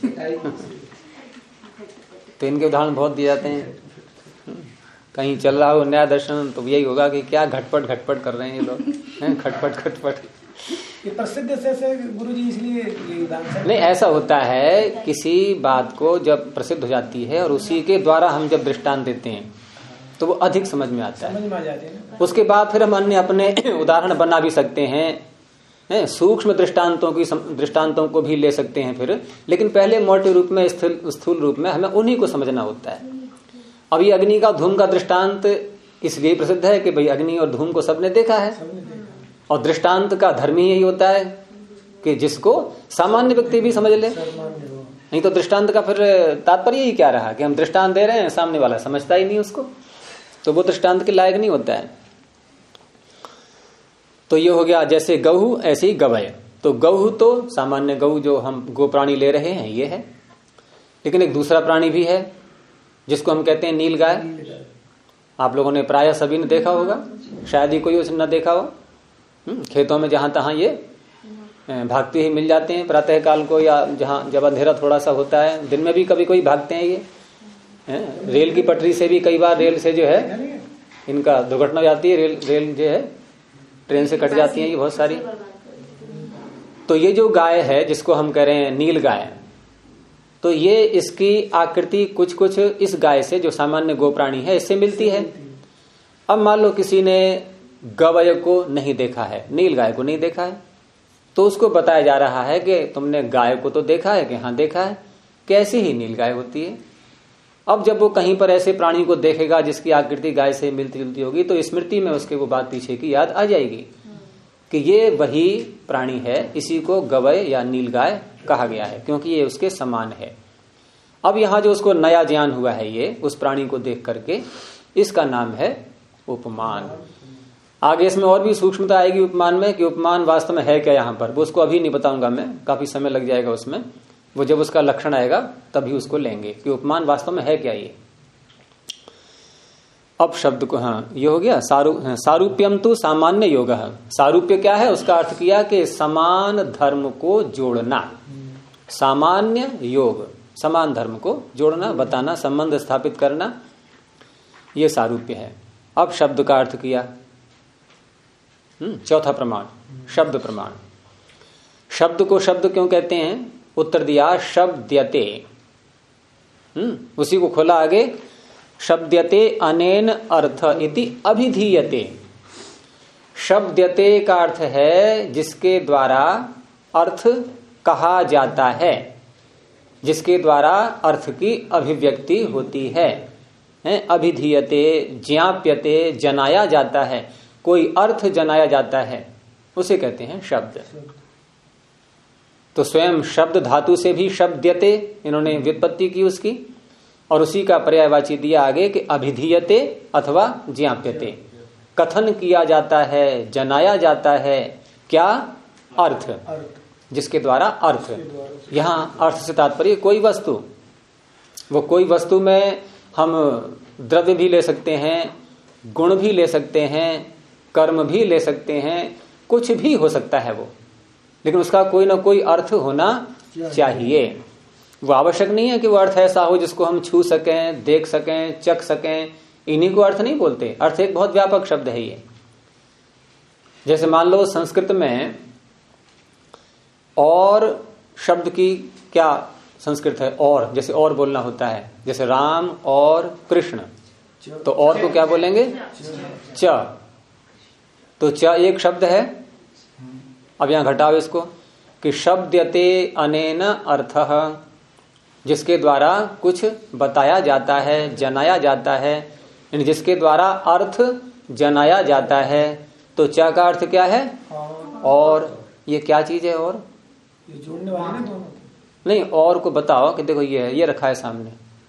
तो इनके उदाहरण बहुत दिए जाते हैं। कहीं चल रहा हो न्याय दर्शन तो यही होगा कि क्या घटपट घटपट कर रहे हैं ये लोग, खटपट खटपट। ये प्रसिद्ध से गुरुजी इसलिए नहीं, ऐसा होता है किसी बात को जब प्रसिद्ध हो जाती है और उसी के द्वारा हम जब दृष्टांत देते हैं तो वो अधिक समझ में आता है। समझ में आ जाते हैं। उसके बाद फिर हम अन्य अपने उदाहरण बना भी सकते हैं, सूक्ष्म दृष्टांतों को भी ले सकते हैं फिर, लेकिन पहले मोटे रूप में, स्थूल रूप में हमें उन्हीं को समझना होता है। अब ये अग्नि का धूम का दृष्टांत इसलिए प्रसिद्ध है कि भाई अग्नि और धूम को सबने देखा है, और दृष्टांत का धर्म ही यही होता है कि जिसको सामान्य व्यक्ति भी समझ ले। नहीं तो दृष्टांत का फिर तात्पर्य ही क्या रहा कि हम दृष्टांत दे रहे हैं, सामने वाला समझता ही नहीं उसको, तो वो दृष्टांत के लायक नहीं होता है। तो ये हो गया जैसे गऊ ऐसे ही गवय। तो गऊ तो सामान्य गऊ जो हम गो प्राणी ले रहे हैं ये है, लेकिन एक दूसरा प्राणी भी है जिसको हम कहते हैं नील गाय। आप लोगों ने प्रायः सभी ने देखा होगा, शायद ही कोई उसने न देखा हो। खेतों में जहां तहां ये भागते ही मिल जाते हैं प्रातः काल को, या जहां जब अंधेरा थोड़ा सा होता है, दिन में भी कभी कोई भागते हैं ये। रेल की पटरी से भी कई बार, रेल से जो है इनका दुर्घटना हो जाती है, रेल जो है ट्रेन से कट जाती है ये बहुत सारी। तो ये जो गाय है जिसको हम कह रहे हैं नील गाय, तो ये इसकी आकृति कुछ कुछ इस गाय से, जो सामान्य गो प्राणी है, इससे मिलती है। अब मान लो किसी ने गवय को नहीं देखा है, नील गाय को नहीं देखा है, तो उसको बताया जा रहा है कि तुमने गाय को तो देखा है कि हाँ देखा है, कैसी ही नील गाय होती है। अब जब वो कहीं पर ऐसे प्राणी को देखेगा जिसकी आकृति गाय से मिलती जुलती होगी, तो स्मृति में उसके वो बात पीछे की याद आ जाएगी कि ये वही प्राणी है, इसी को गवय या नील गाय कहा गया है क्योंकि ये उसके समान है। अब यहाँ जो उसको नया ज्ञान हुआ है ये उस प्राणी को देख करके, इसका नाम है उपमान। आगे इसमें और भी सूक्ष्मता आएगी उपमान में कि उपमान वास्तव में है क्या यहाँ पर, वो उसको अभी नहीं बताऊंगा मैं, काफी समय लग जाएगा उसमें। वो जब उसका लक्षण आएगा तभी उसको लेंगे कि उपमान वास्तव में है क्या ये। अब शब्द को, हाँ ये हो गया सारूप्यम तो सामान्य योग। सारूप्य क्या है, उसका अर्थ किया कि समान धर्म को जोड़ना। सामान्य योग, समान धर्म को जोड़ना, बताना, संबंध स्थापित करना, ये सारूप्य है। अब शब्द का अर्थ किया, चौथा प्रमाण शब्द प्रमाण। शब्द को शब्द क्यों कहते हैं, उत्तर दिया शब्द्यते। उसी को खोला आगे, शब्द्यते अनेन अर्थ इति अभिधीयते। शब्द्यते का अर्थ है जिसके द्वारा अर्थ कहा जाता है, जिसके द्वारा अर्थ की अभिव्यक्ति होती है। अभिधीयते, ज्ञाप्यते, जनाया जाता है, कोई अर्थ जनाया जाता है, उसे कहते हैं शब्द। तो स्वयं शब्द धातु से भी शब्द्यते इन्होंने व्युत्पत्ति की उसकी, और उसी का पर्यायवाची दिया आगे कि अभिधीयते अथवा ज्ञाप्यते। कथन किया जाता है, जनाया जाता है, क्या अर्थ, जिसके द्वारा अर्थ। यहाँ अर्थ से तात्पर्य कोई वस्तु, वो कोई वस्तु में हम द्रव्य भी ले सकते हैं, गुण भी ले सकते हैं, कर्म भी ले सकते हैं, कुछ भी हो सकता है वो, लेकिन उसका कोई ना कोई अर्थ होना चाहिए। वो आवश्यक नहीं है कि वो अर्थ ऐसा हो जिसको हम छू सकें, देख सकें, चख सकें, इन्हीं को अर्थ नहीं बोलते। अर्थ एक बहुत व्यापक शब्द है ये। जैसे मान लो संस्कृत में और शब्द की क्या संस्कृत है, और जैसे और बोलना होता है, जैसे राम और कृष्ण, तो और को क्या बोलेंगे, च। तो च एक शब्द है। अब यहां घटाओ इसको कि शब्द्यते अनेन अर्थः, जिसके द्वारा कुछ बताया जाता है, जनाया जाता है, यानी जिसके द्वारा अर्थ जनाया जाता है। तो च का अर्थ क्या है, और। ये क्या चीज है और, ये जोड़ने वाले ना दोनों। नहीं, और को बताओ कि देखो ये रखा है सामने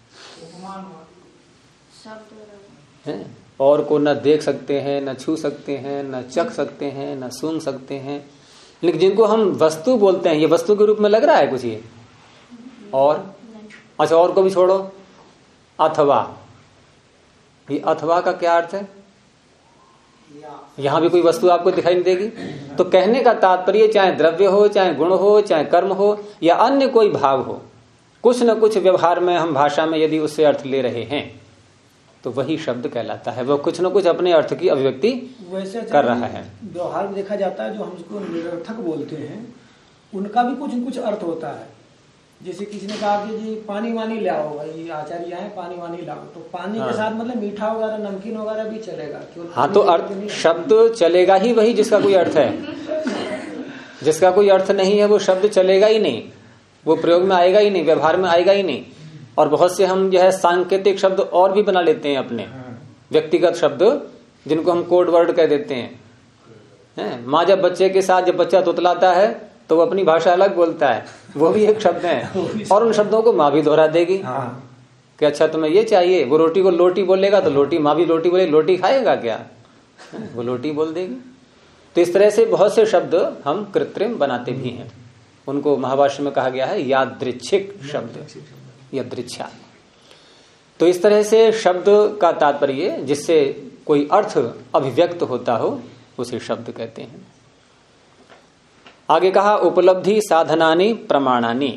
है, और को न देख सकते हैं, न छू सकते हैं, न चख सकते हैं, न सूंघ सकते हैं, लेकिन जिनको हम वस्तु बोलते हैं, ये वस्तु के रूप में लग रहा है कुछ ये? और अच्छा, और को भी छोड़ो, अथवा, ये अथवा का क्या अर्थ है? यहां भी कोई वस्तु आपको दिखाई नहीं देगी। तो कहने का तात्पर्य चाहे द्रव्य हो, चाहे गुण हो, चाहे कर्म हो, या अन्य कोई भाव हो, कुछ न कुछ व्यवहार में हम भाषा में यदि उससे अर्थ ले रहे हैं तो वही शब्द कहलाता है। वो कुछ न कुछ अपने अर्थ की अभिव्यक्ति कर रहा है। व्यवहार में देखा जाता है, जो हम जिसको निरर्थक बोलते हैं उनका भी कुछ न कुछ अर्थ होता है। जैसे किसी ने कहा कि जी पानी वानी ले आओ, भाई आचार्य आए पानी वानी लाओ, तो पानी के साथ मतलब मीठा वगैरह नमकीन वगैरह भी चलेगा। हाँ, तो अर्थ शब्द चलेगा ही वही जिसका कोई अर्थ है। जिसका कोई अर्थ नहीं है वो शब्द चलेगा ही नहीं, वो प्रयोग में आएगा ही नहीं, व्यवहार में आएगा ही नहीं। और बहुत से हम जो है सांकेतिक शब्द और भी बना लेते हैं अपने व्यक्तिगत शब्द, जिनको हम कोड वर्ड कह देते हैं। माँ जब बच्चे के साथ, जब बच्चा तुतलाता है तो वो अपनी भाषा अलग बोलता है, वो भी एक शब्द है। और उन शब्दों को माँ भी दोहरा देगी कि अच्छा तुम्हें ये चाहिए। वो रोटी को लोटी बोलेगा तो लोटी, माँ भी लोटी बोलेगी, लोटी खाएगा क्या? वो लोटी बोल देगी। तो इस तरह से बहुत से शब्द हम कृत्रिम बनाते भी हैं। उनको महाभाष्य में कहा गया है यादृच्छिक शब्द, यदृच्छा। तो इस तरह से शब्द का तात्पर्य जिससे कोई अर्थ अभिव्यक्त होता हो उसे शब्द कहते हैं। आगे कहा उपलब्धि साधनानि प्रमाणानि।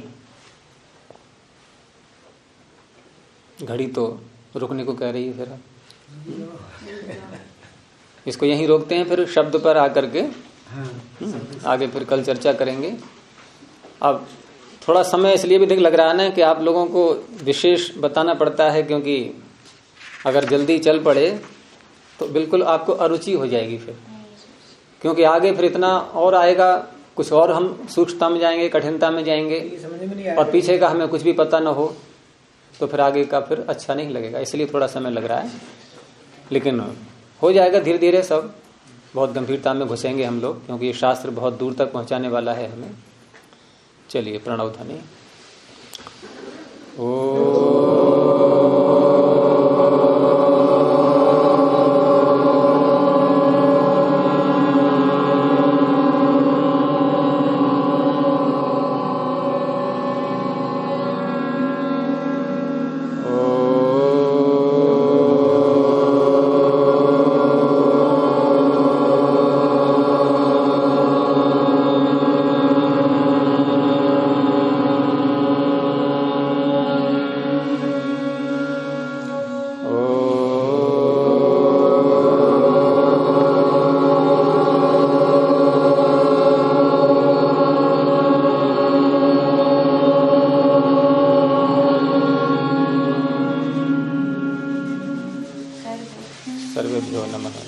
घड़ी तो रुकने को कह रही है, फिर इसको यहीं रोकते हैं, फिर शब्द पर आकर के आगे फिर कल चर्चा करेंगे। अब थोड़ा समय इसलिए भी देख लग रहा है ना कि आप लोगों को विशेष बताना पड़ता है, क्योंकि अगर जल्दी चल पड़े तो बिल्कुल आपको अरुचि हो जाएगी फिर, क्योंकि आगे फिर इतना और आएगा, कुछ और हम सूक्ष्मता में जाएंगे, कठिनता में जाएंगे, और पीछे का हमें कुछ भी पता न हो तो फिर आगे का फिर अच्छा नहीं लगेगा। इसलिए थोड़ा समय लग रहा है, लेकिन हो जाएगा धीरे धीरे। सब बहुत गंभीरता में घुसेंगे हम लोग, क्योंकि ये शास्त्र बहुत दूर तक पहुंचाने वाला है हमें। चलिए प्रणव ध्वनि। सर्वेभ्यो नमः।